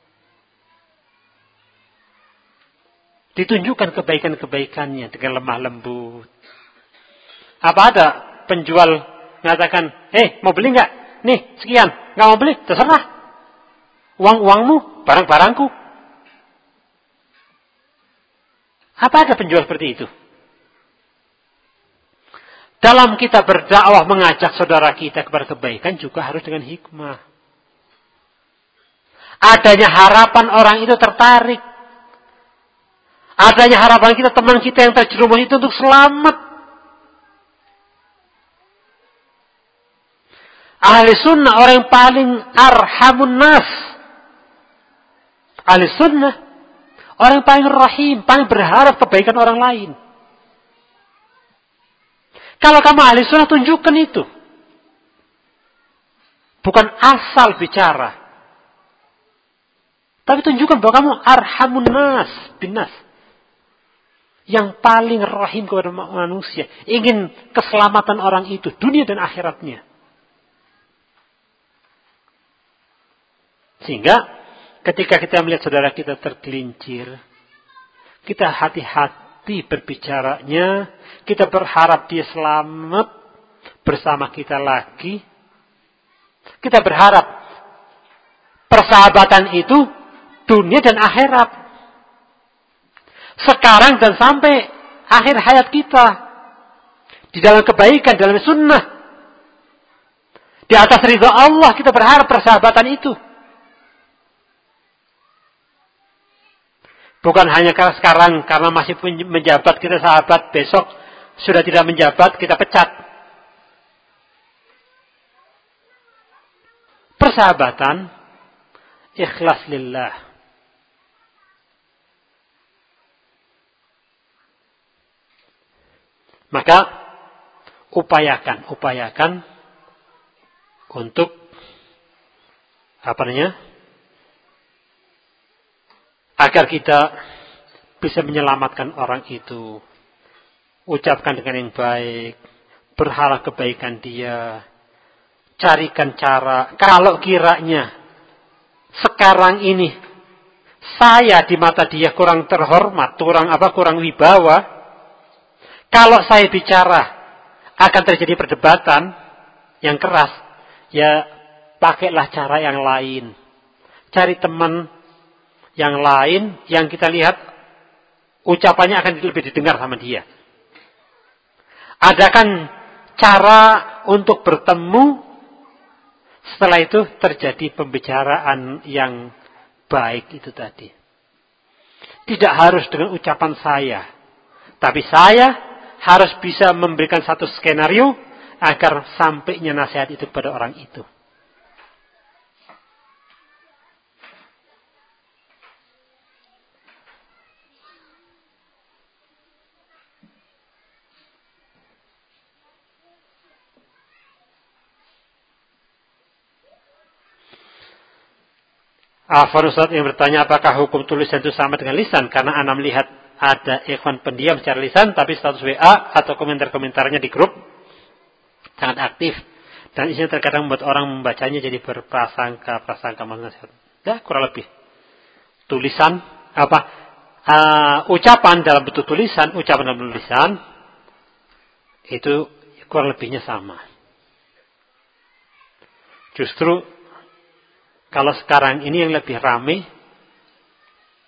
Ditunjukkan kebaikan-kebaikannya dengan lemah lembut. Apa ada penjual mengatakan, eh mau beli nggak? Nih sekian, nggak mau beli, terserah. Uang-uangmu, barang-barangku. Apa ada penjual seperti itu? Dalam kita berdakwah mengajak saudara kita kepada kebaikan juga harus dengan hikmah. Adanya harapan orang itu tertarik. Adanya harapan kita, teman kita yang terjerumus itu untuk selamat. Ahli sunnah orang yang paling arhamun nas. Ahli sunnah orang yang paling rahim, paling berharap kebaikan orang lain. Kalau kamu ahli sunnah, tunjukkan itu. Bukan asal bicara. Tapi tunjukkan bahwa kamu arhamun nas, binas. Yang paling rahim kepada manusia. Ingin keselamatan orang itu. Dunia dan akhiratnya. Sehingga ketika kita melihat saudara kita tergelincir. Kita hati-hati berbicaranya. Kita berharap dia selamat bersama kita lagi. Kita berharap persahabatan itu dunia dan akhirat. Sekarang dan sampai akhir hayat kita. Di dalam kebaikan, dalam sunnah. Di atas ridha Allah kita berharap persahabatan itu. Bukan hanya karena sekarang, karena masih menjabat kita sahabat, besok sudah tidak menjabat, kita pecat. Persahabatan, ikhlas lillah. Maka upayakan, upayakan untuk apa namanya? Agar kita bisa menyelamatkan orang itu. Ucapkan dengan yang baik, berharap kebaikan dia. Carikan cara, kalau kiranya sekarang ini saya di mata dia kurang terhormat, kurang apa, kurang wibawa. Kalau saya bicara akan terjadi perdebatan yang keras, ya pakailah cara yang lain. Cari teman yang lain yang kita lihat ucapannya akan lebih didengar sama dia. Adakan cara untuk bertemu, setelah itu terjadi pembicaraan yang baik itu tadi. Tidak harus dengan ucapan saya, tapi saya harus bisa memberikan satu skenario agar sampainya nasihat itu kepada orang itu. Afwan Ustaz yang bertanya, apakah hukum tulisan itu sama dengan lisan? Karena ana melihat ada ikhwan pendiam secara lisan, tapi status W A atau komentar-komentarnya di grup sangat aktif. Dan isinya terkadang membuat orang membacanya jadi berprasangka-prasangka nasihat. Ya, kurang lebih. Tulisan, apa, uh, ucapan dalam bentuk tulisan, ucapan dalam bentuk lisan, itu kurang lebihnya sama. Justru, kalau sekarang ini yang lebih ramai,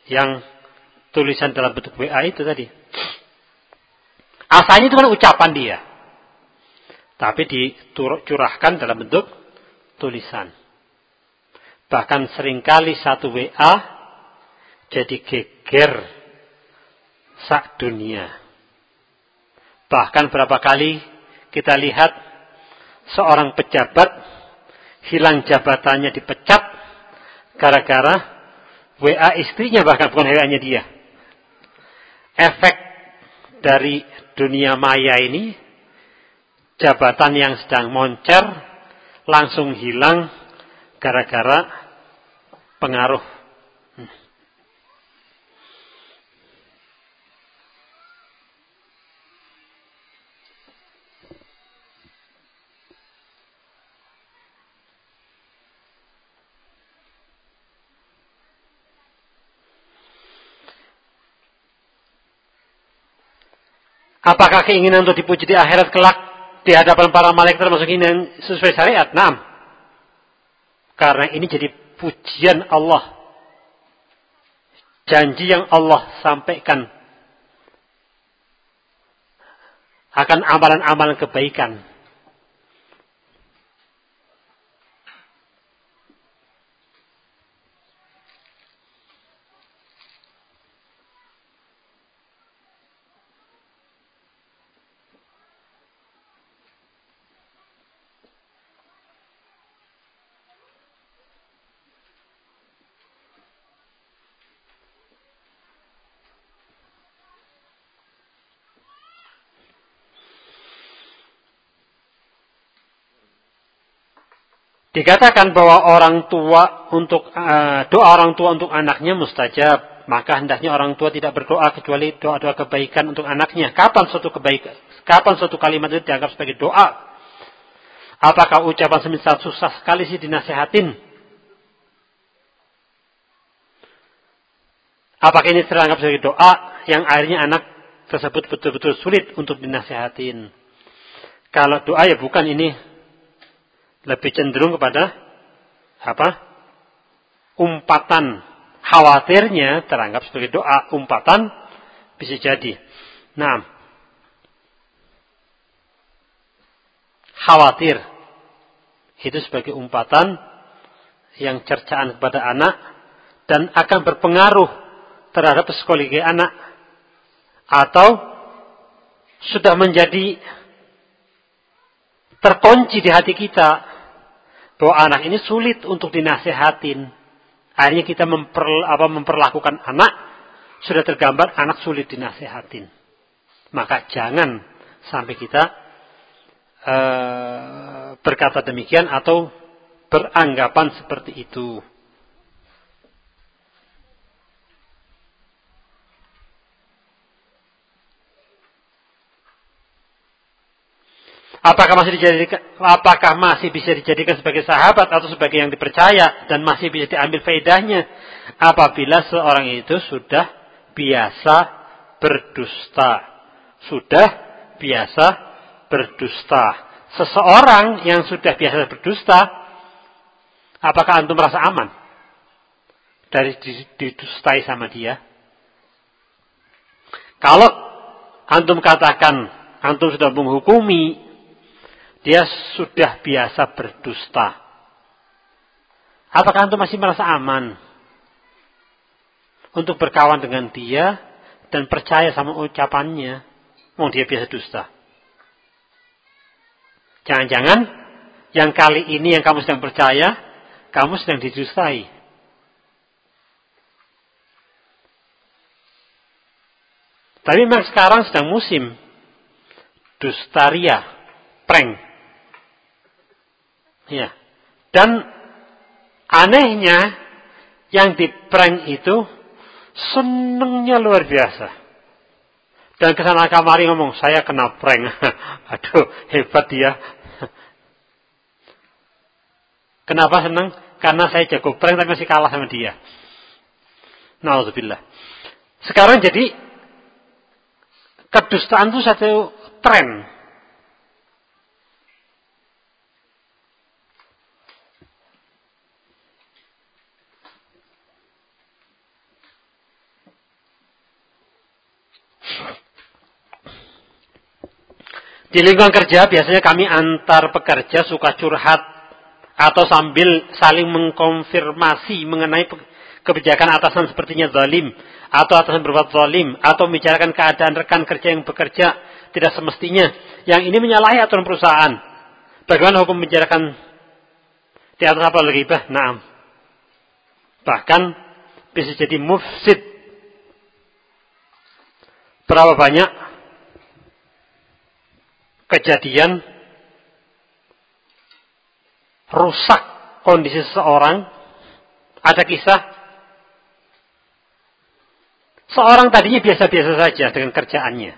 yang tulisan dalam bentuk W A itu tadi. Asalnya itu kan ucapan dia. Tapi dicurahkan dalam bentuk tulisan. Bahkan seringkali satu W A jadi geger sak dunia. Bahkan berapa kali kita lihat seorang pejabat hilang jabatannya, dipecat gara-gara W A istrinya, bahkan bukan W A-nya dia. Efek dari dunia maya ini, jabatan yang sedang moncer langsung hilang gara-gara pengaruh. Apakah keinginan untuk dipuji di akhirat kelak di hadapan para malaikat termasuk keinginan sesuai syariat? Naam. Karena ini jadi pujian Allah. Janji yang Allah sampaikan akan amalan-amalan kebaikan. Dikatakan bahwa orang tua untuk uh, doa orang tua untuk anaknya mustajab, maka hendaknya orang tua tidak berdoa kecuali doa-doa kebaikan untuk anaknya. Kapan suatu kebaikan, kapan suatu kalimat itu dianggap sebagai doa? Apakah ucapan semisal susah sekali sih dinasihatin? Apakah ini teranggap sebagai doa yang akhirnya anak tersebut betul-betul sulit untuk dinasihatin? Kalau doa ya bukan ini. Lebih cenderung kepada apa? Umpatan. Khawatirnya teranggap sebagai doa. Umpatan bisa jadi. Nah, khawatir itu sebagai umpatan yang cercaan kepada anak dan akan berpengaruh terhadap psikologi anak, atau sudah menjadi terkunci di hati kita bahwa anak ini sulit untuk dinasehatin. Akhirnya kita memper, apa, memperlakukan anak, sudah tergambar anak sulit dinasehatin. Maka jangan sampai kita uh, berkata demikian atau beranggapan seperti itu. Apakah masih dijadikan, apakah masih bisa dijadikan sebagai sahabat atau sebagai yang dipercaya dan masih bisa diambil faedahnya apabila seorang itu sudah biasa berdusta. Sudah biasa berdusta. Seseorang yang sudah biasa berdusta, apakah antum merasa aman dari didustai sama dia? Kalau antum katakan antum sudah menghukumi dia sudah biasa berdusta, apakah antum masih merasa aman untuk berkawan dengan dia dan percaya sama ucapannya? Mau dia biasa dusta. Jangan-jangan yang kali ini yang kamu sedang percaya, kamu sedang didustai. Tapi memang sekarang sedang musim dustaria, prank. Ya. Dan anehnya yang di prank itu senengnya luar biasa. Dan kesana kamari ngomong, saya kena prank. Aduh, hebat dia. Kenapa seneng? Karena saya jago prank tapi masih kalah sama dia. Na'udzubillah. Sekarang jadi kedustaan itu satu tren. Di lingkungan kerja biasanya kami antar pekerja suka curhat atau sambil saling mengkonfirmasi mengenai kebijakan atasan sepertinya zalim atau atasan berbuat zalim atau membicarakan keadaan rekan kerja yang bekerja tidak semestinya. Yang ini menyalahi aturan perusahaan. Bagaimana hukum membicarakan di atas apa ghibah? Naam. Bahkan bisa jadi mufsid. Berapa banyak kejadian rusak kondisi seseorang. Ada kisah seorang tadinya biasa-biasa saja dengan kerjaannya.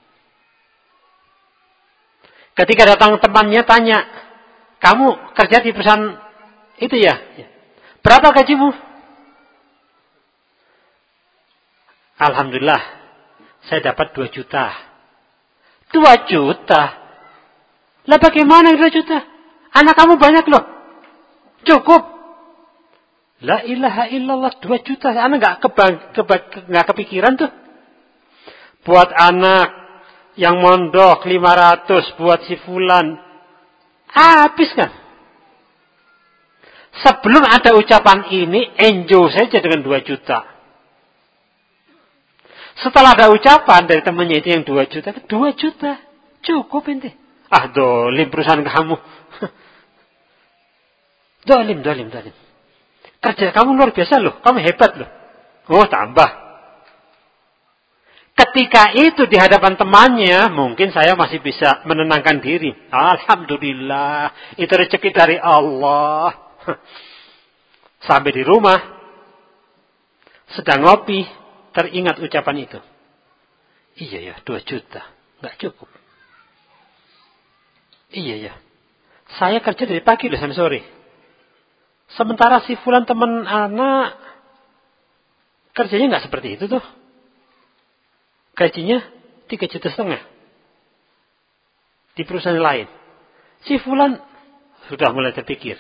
Ketika datang temannya tanya, kamu kerja di perusahaan itu ya? Berapa gajimu? Alhamdulillah, saya dapat dua juta. dua juta? Lah bagaimana dua juta? Anak kamu banyak loh. Cukup. La ilaha illallah, dua juta. Anak gak, kebang, kebang, gak kepikiran tuh. Buat anak yang mondok lima ratus, buat si fulan. Habis kan? Sebelum ada ucapan ini, enjoy saja dengan dua juta. Setelah ada ucapan dari temannya itu yang dua juta, dua juta. Cukup ente. Ah, dolim perusahaan kamu. dolim, dolim, dolim. Kerja kamu luar biasa loh. Kamu hebat loh. Oh, tambah. Ketika itu di hadapan temannya, mungkin saya masih bisa menenangkan diri. Alhamdulillah. Itu rezeki dari Allah. Sampai di rumah, sedang ngopi, teringat ucapan itu. Iya ya, dua juta. Nggak cukup. Iya ya. Saya kerja dari pagi loh sampai sore. Sementara si fulan teman anak kerjanya nggak seperti itu tuh. Gajinya tiga juta setengah di perusahaan lain. Si fulan sudah mulai terpikir.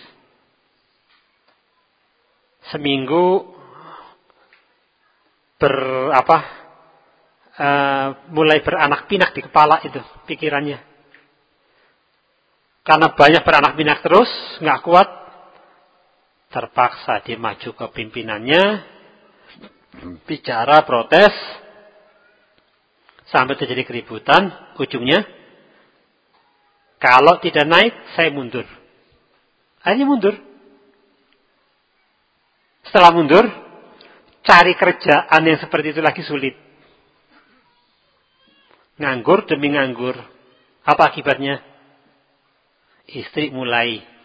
Seminggu ber apa uh, mulai beranak pinak di kepala itu pikirannya. Karena banyak beranak pinak terus nggak kuat. Terpaksa dia maju ke pimpinannya, bicara, protes, sampai terjadi keributan. Ujungnya, kalau tidak naik, saya mundur. Akhirnya mundur. Setelah mundur, cari kerjaan yang seperti itu lagi sulit. Nganggur demi nganggur. Apa akibatnya? Istri mulai.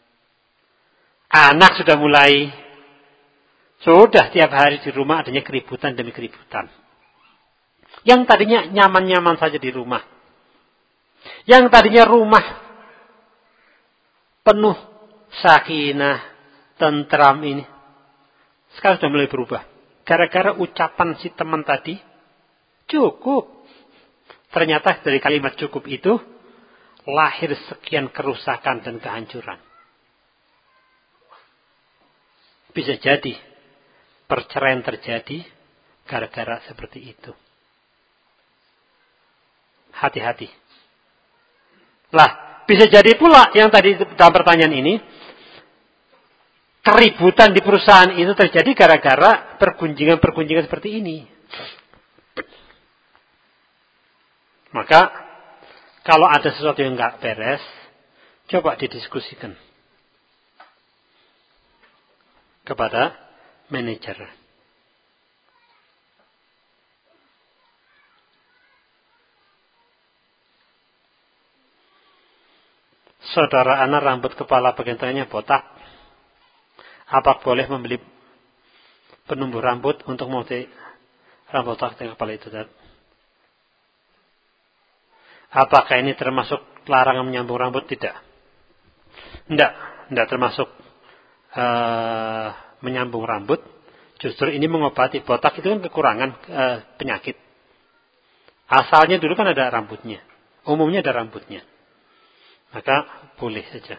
Anak sudah mulai. Sudah tiap hari di rumah adanya keributan demi keributan. Yang tadinya nyaman-nyaman saja di rumah. Yang tadinya rumah penuh sakinah, tentram ini. Sekarang sudah mulai berubah. Gara-gara ucapan si teman tadi, cukup. Ternyata dari kalimat cukup itu, lahir sekian kerusakan dan kehancuran. Bisa jadi perceraian terjadi gara-gara seperti itu. Hati-hati. Lah, bisa jadi pula yang tadi dalam pertanyaan ini, keributan di perusahaan itu terjadi gara-gara pergunjingan-pergunjingan seperti ini. Maka, kalau ada sesuatu yang nggak beres, coba didiskusikan kepada manajer. Saudara anak rambut kepala bagian tengahnya botak. Apa boleh membeli penumbuh rambut untuk memotong rambut botak di kepala itu? Apakah ini termasuk larangan menyambung rambut? Tidak. Tidak, tidak termasuk uh, menyambung rambut. Justru ini mengobati. Botak itu kan kekurangan uh, penyakit. Asalnya dulu kan ada rambutnya. Umumnya ada rambutnya. Maka boleh saja.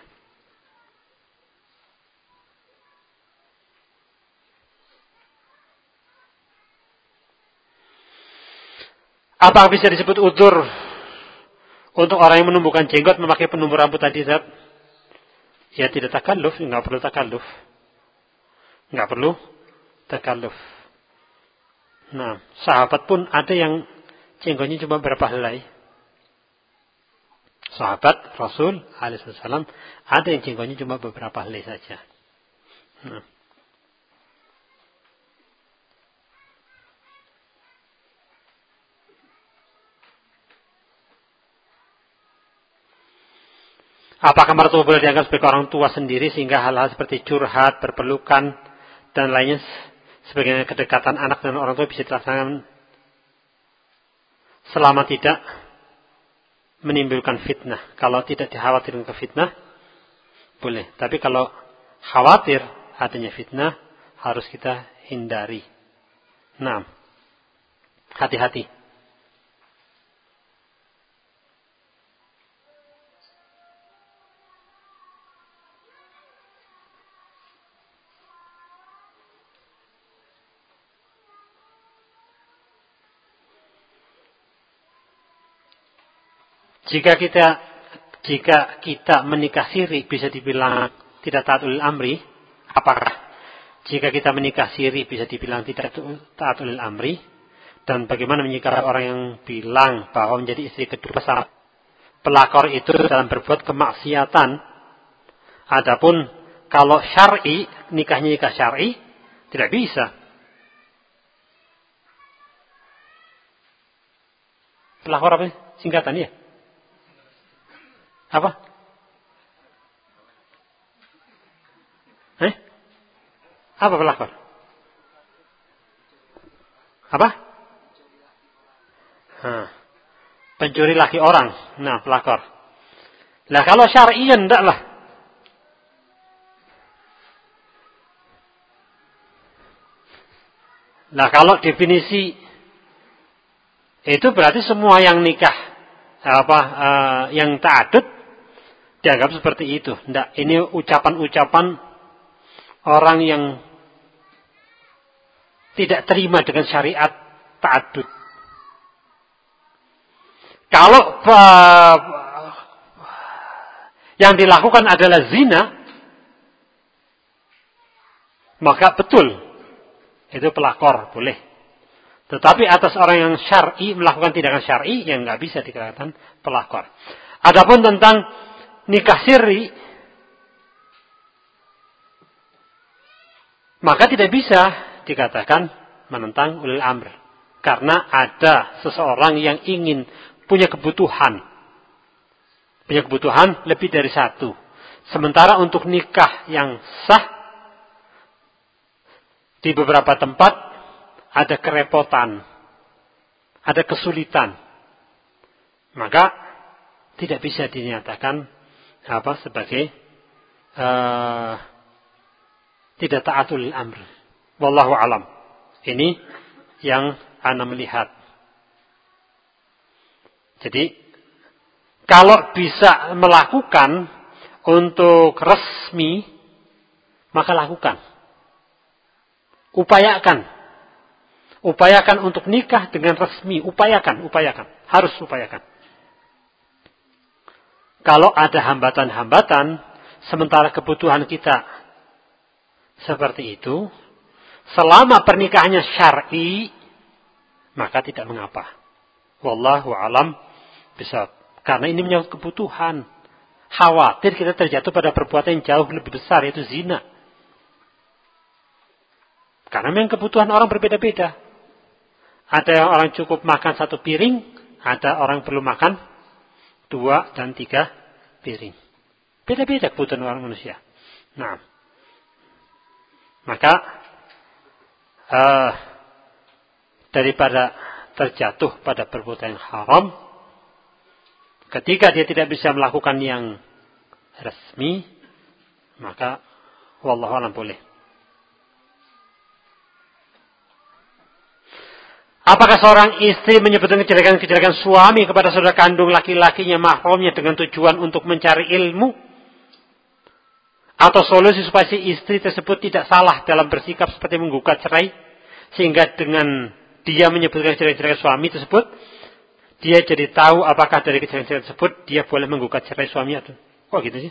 Apa bisa disebut udzur Untuk orang yang menumbuhkan jenggot memakai penumbuh rambut tadi, Zat, ya tidak takalluf, nggak perlu takalluf. Nggak perlu takalluf. Nah, sahabat pun ada yang jenggotnya cuma berapa helai. Sahabat Rasul alaihi wasallam ada yang jenggotnya cuma beberapa helai saja. Nah. Apakah mertua boleh dianggap sebagai orang tua sendiri sehingga hal-hal seperti curhat, berpelukan, dan lainnya sebagai kedekatan anak dan orang tua bisa dilaksanakan selama tidak menimbulkan fitnah. Kalau tidak dikhawatirkan ke fitnah, boleh. Tapi kalau khawatir adanya fitnah, harus kita hindari. Nah, hati-hati. Jika kita jika kita menikah siri bisa dibilang tidak taat ulil amri, apakah jika kita menikah siri bisa dibilang tidak taat ulil amri? Dan bagaimana menyikapi orang yang bilang bahwa menjadi istri kedua saat pelakor itu dalam berbuat kemaksiatan? Adapun kalau syar'i, nikahnya nikah syar'i, tidak bisa. Pelakor apa? Singkatan ya? Apa? Eh? Apa pelakor? Apa? Hah. Pencuri laki orang. Nah, pelakor. Lah kalau syar'iyan enggak lah. Lah kalau definisi itu berarti semua yang nikah apa uh, yang ta'addud dianggap seperti itu. Nggak, ini ucapan-ucapan orang yang tidak terima dengan syariat ta'addud. Kalau uh, yang dilakukan adalah zina, maka betul itu pelakor, boleh. Tetapi atas orang yang syar'i melakukan tindakan syar'i yang nggak bisa dikatakan pelakor. Adapun tentang nikah siri, maka tidak bisa dikatakan menentang ulil amr. Karena ada seseorang yang ingin punya kebutuhan. Punya kebutuhan lebih dari satu. Sementara untuk nikah yang sah, di beberapa tempat ada kerepotan. Ada kesulitan. Maka tidak bisa dinyatakan apa sebagai uh, tidak taatul amr. Wallahu alam. Ini yang ana melihat. Jadi kalau bisa melakukan untuk resmi, maka lakukan. Upayakan. Upayakan untuk nikah dengan resmi. Upayakan, upayakan. Harus upayakan. Kalau ada hambatan-hambatan, sementara kebutuhan kita seperti itu, selama pernikahannya syar'i, maka tidak mengapa. Wallahu alam bisa. Karena ini menyangkut kebutuhan. Khawatir kita terjatuh pada perbuatan yang jauh lebih besar, yaitu zina. Karena memang kebutuhan orang berbeda-beda. Ada yang orang cukup makan satu piring, ada orang perlu makan dua dan tiga piring. Beda-beda kebutuhan orang manusia. Nah, maka uh, daripada terjatuh pada perbuatan yang haram, ketika dia tidak bisa melakukan yang resmi, maka wallahu a'lam boleh. Apakah seorang istri menyebutkan kejelekan-kejelekan suami kepada saudara kandung laki-lakinya mahramnya dengan tujuan untuk mencari ilmu? Atau solusi supaya si istri tersebut tidak salah dalam bersikap seperti menggugat cerai? Sehingga dengan dia menyebutkan kejelekan-kejelekan suami tersebut, dia jadi tahu apakah dari kejadian tersebut dia boleh menggugat cerai suami atau kok gitu sih?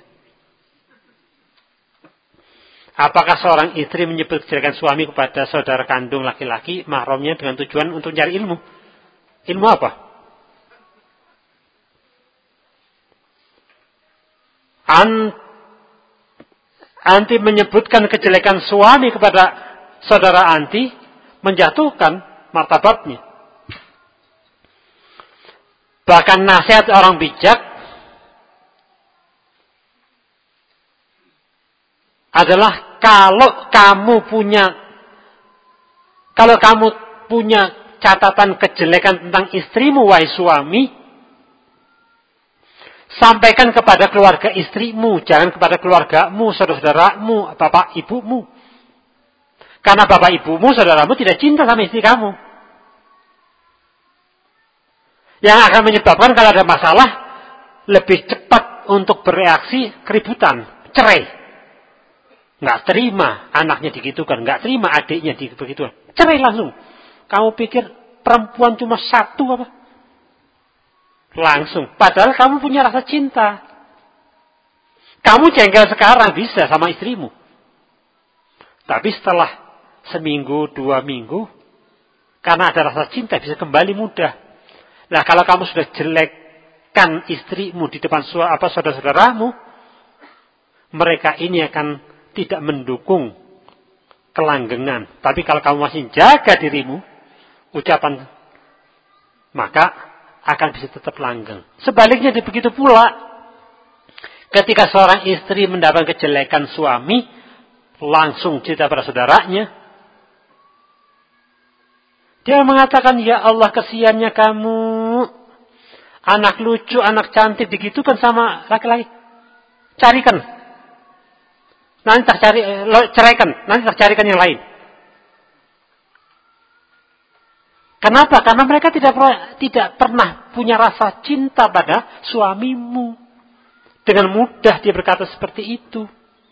Apakah seorang istri menyebut kejelekan suami kepada saudara kandung laki-laki mahramnya dengan tujuan untuk mencari ilmu? Ilmu apa? An Anti menyebutkan kejelekan suami kepada saudara anti menjatuhkan martabatnya. Bahkan nasihat orang bijak adalah kalau kamu punya kalau kamu punya catatan kejelekan tentang istrimu wahai suami, sampaikan kepada keluarga istrimu, jangan kepada keluargamu, saudara-saudaramu, bapak ibumu. Karena bapak ibumu, saudaramu tidak cinta sama istri kamu. Yang akan menyebabkan kalau ada masalah, lebih cepat untuk bereaksi keributan, cerai. Nggak terima anaknya digitukan, nggak terima adiknya digitukan. Cerai langsung. Kamu pikir perempuan cuma satu apa? Langsung. Padahal kamu punya rasa cinta. Kamu jengkel sekarang bisa sama istrimu. Tapi setelah seminggu, dua minggu, karena ada rasa cinta bisa kembali mudah. Nah kalau kamu sudah jelekkan istrimu di depan apa saudara-saudaramu, mereka ini akan tidak mendukung kelanggengan. Tapi kalau kamu masih jaga dirimu, ucapan, maka akan bisa tetap langgeng. Sebaliknya begitu pula, ketika seorang istri mendapat kejelekan suami, langsung cerita pada saudaranya, dia mengatakan, ya Allah kesiannya kamu, anak lucu, anak cantik digitukan sama laki-laki, carikan, nanti tak cari, ceraikan, nanti tak carikan yang lain. Kenapa? Karena mereka tidak tidak pernah punya rasa cinta pada suamimu. Dengan mudah dia berkata seperti itu.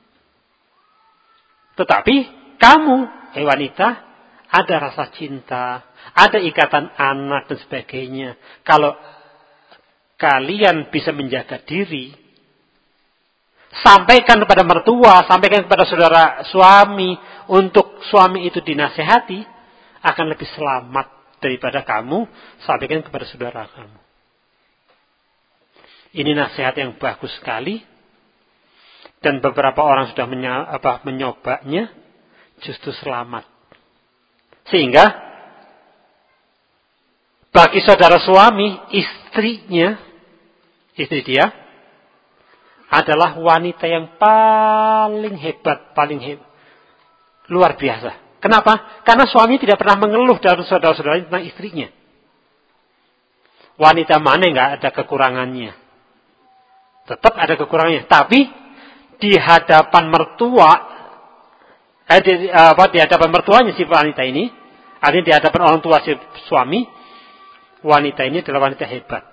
Tetapi kamu, hei wanita, ada rasa cinta, ada ikatan anak dan sebagainya. Kalau kalian bisa menjaga diri, sampaikan kepada mertua, sampaikan kepada saudara suami, untuk suami itu dinasehati, akan lebih selamat daripada kamu sampaikan kepada saudara kamu. Ini nasihat yang bagus sekali. Dan beberapa orang sudah menya, apa, menyobanya. Justru selamat. Sehingga bagi saudara suami, istrinya, istri dia, adalah wanita yang paling hebat, paling hebat, luar biasa. Kenapa? Karena suami tidak pernah mengeluh dari saudara-saudara tentang istrinya. Wanita mana yang nggak ada kekurangannya? Tetap ada kekurangannya. Tapi di hadapan mertua, eh, di, apa, di hadapan mertuanya si wanita ini, artinya di hadapan orang tua si suami, wanita ini adalah wanita hebat.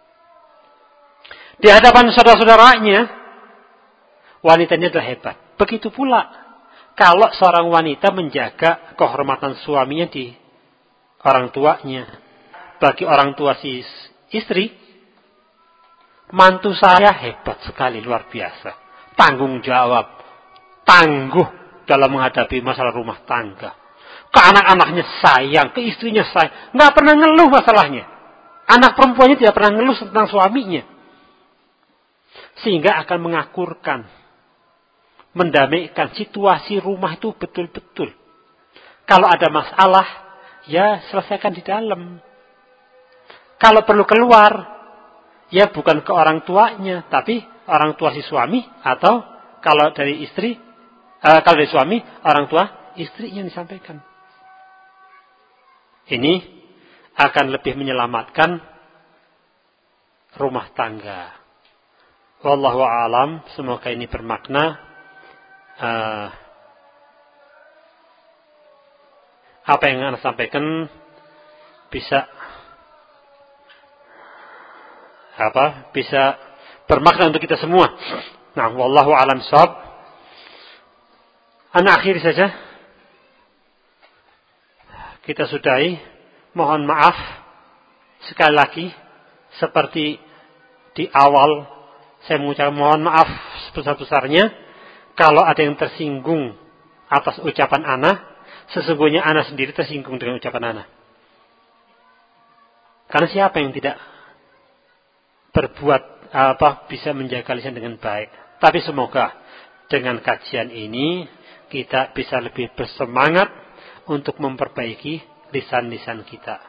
Di hadapan saudara-saudaranya, wanita ini adalah hebat. Begitu pula kalau seorang wanita menjaga kehormatan suaminya di orang tuanya. Bagi orang tua si istri, mantu saya hebat sekali, luar biasa. Tanggung jawab, tangguh dalam menghadapi masalah rumah tangga. Ke anak-anaknya sayang, ke istrinya sayang. Nggak pernah ngeluh masalahnya. Anak perempuannya tidak pernah ngeluh tentang suaminya. Sehingga akan mengakurkan, mendamaikan situasi rumah itu betul-betul. Kalau ada masalah, ya selesaikan di dalam. Kalau perlu keluar, ya bukan ke orang tuanya, tapi orang tua si suami, atau kalau dari istri, uh, kalau dari suami, orang tua istrinya disampaikan. Ini akan lebih menyelamatkan rumah tangga. Wallahu a'lam, semoga ini bermakna. Uh, apa yang Anda sampaikan bisa apa bisa bermakna untuk kita semua. Nah, wallahu a'lam shawab. Ana akhiri saja. Kita sudahi. Mohon maaf sekali lagi seperti di awal saya mengucapkan mohon maaf sebesar-besarnya kalau ada yang tersinggung atas ucapan ana, sesungguhnya ana sendiri tersinggung dengan ucapan ana. Karena siapa yang tidak berbuat apa bisa menjaga lisan dengan baik. Tapi semoga dengan kajian ini kita bisa lebih bersemangat untuk memperbaiki lisan-lisan kita.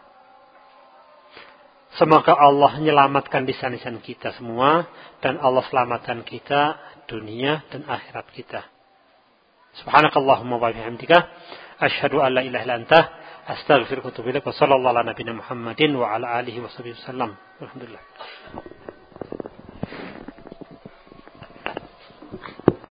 Semoga Allah menyelamatkan lisan-lisan kita semua dan Allah selamatkan kita dunia dan akhirat kita. Subhanakallahumma wa bihamdika asyhadu an la ilaha illa anta astaghfiruka wa atubu ilaik wa sallallahu ala nabiyyina Muhammadin wa ala alihi wa sahbihi wasallam. Alhamdulillah.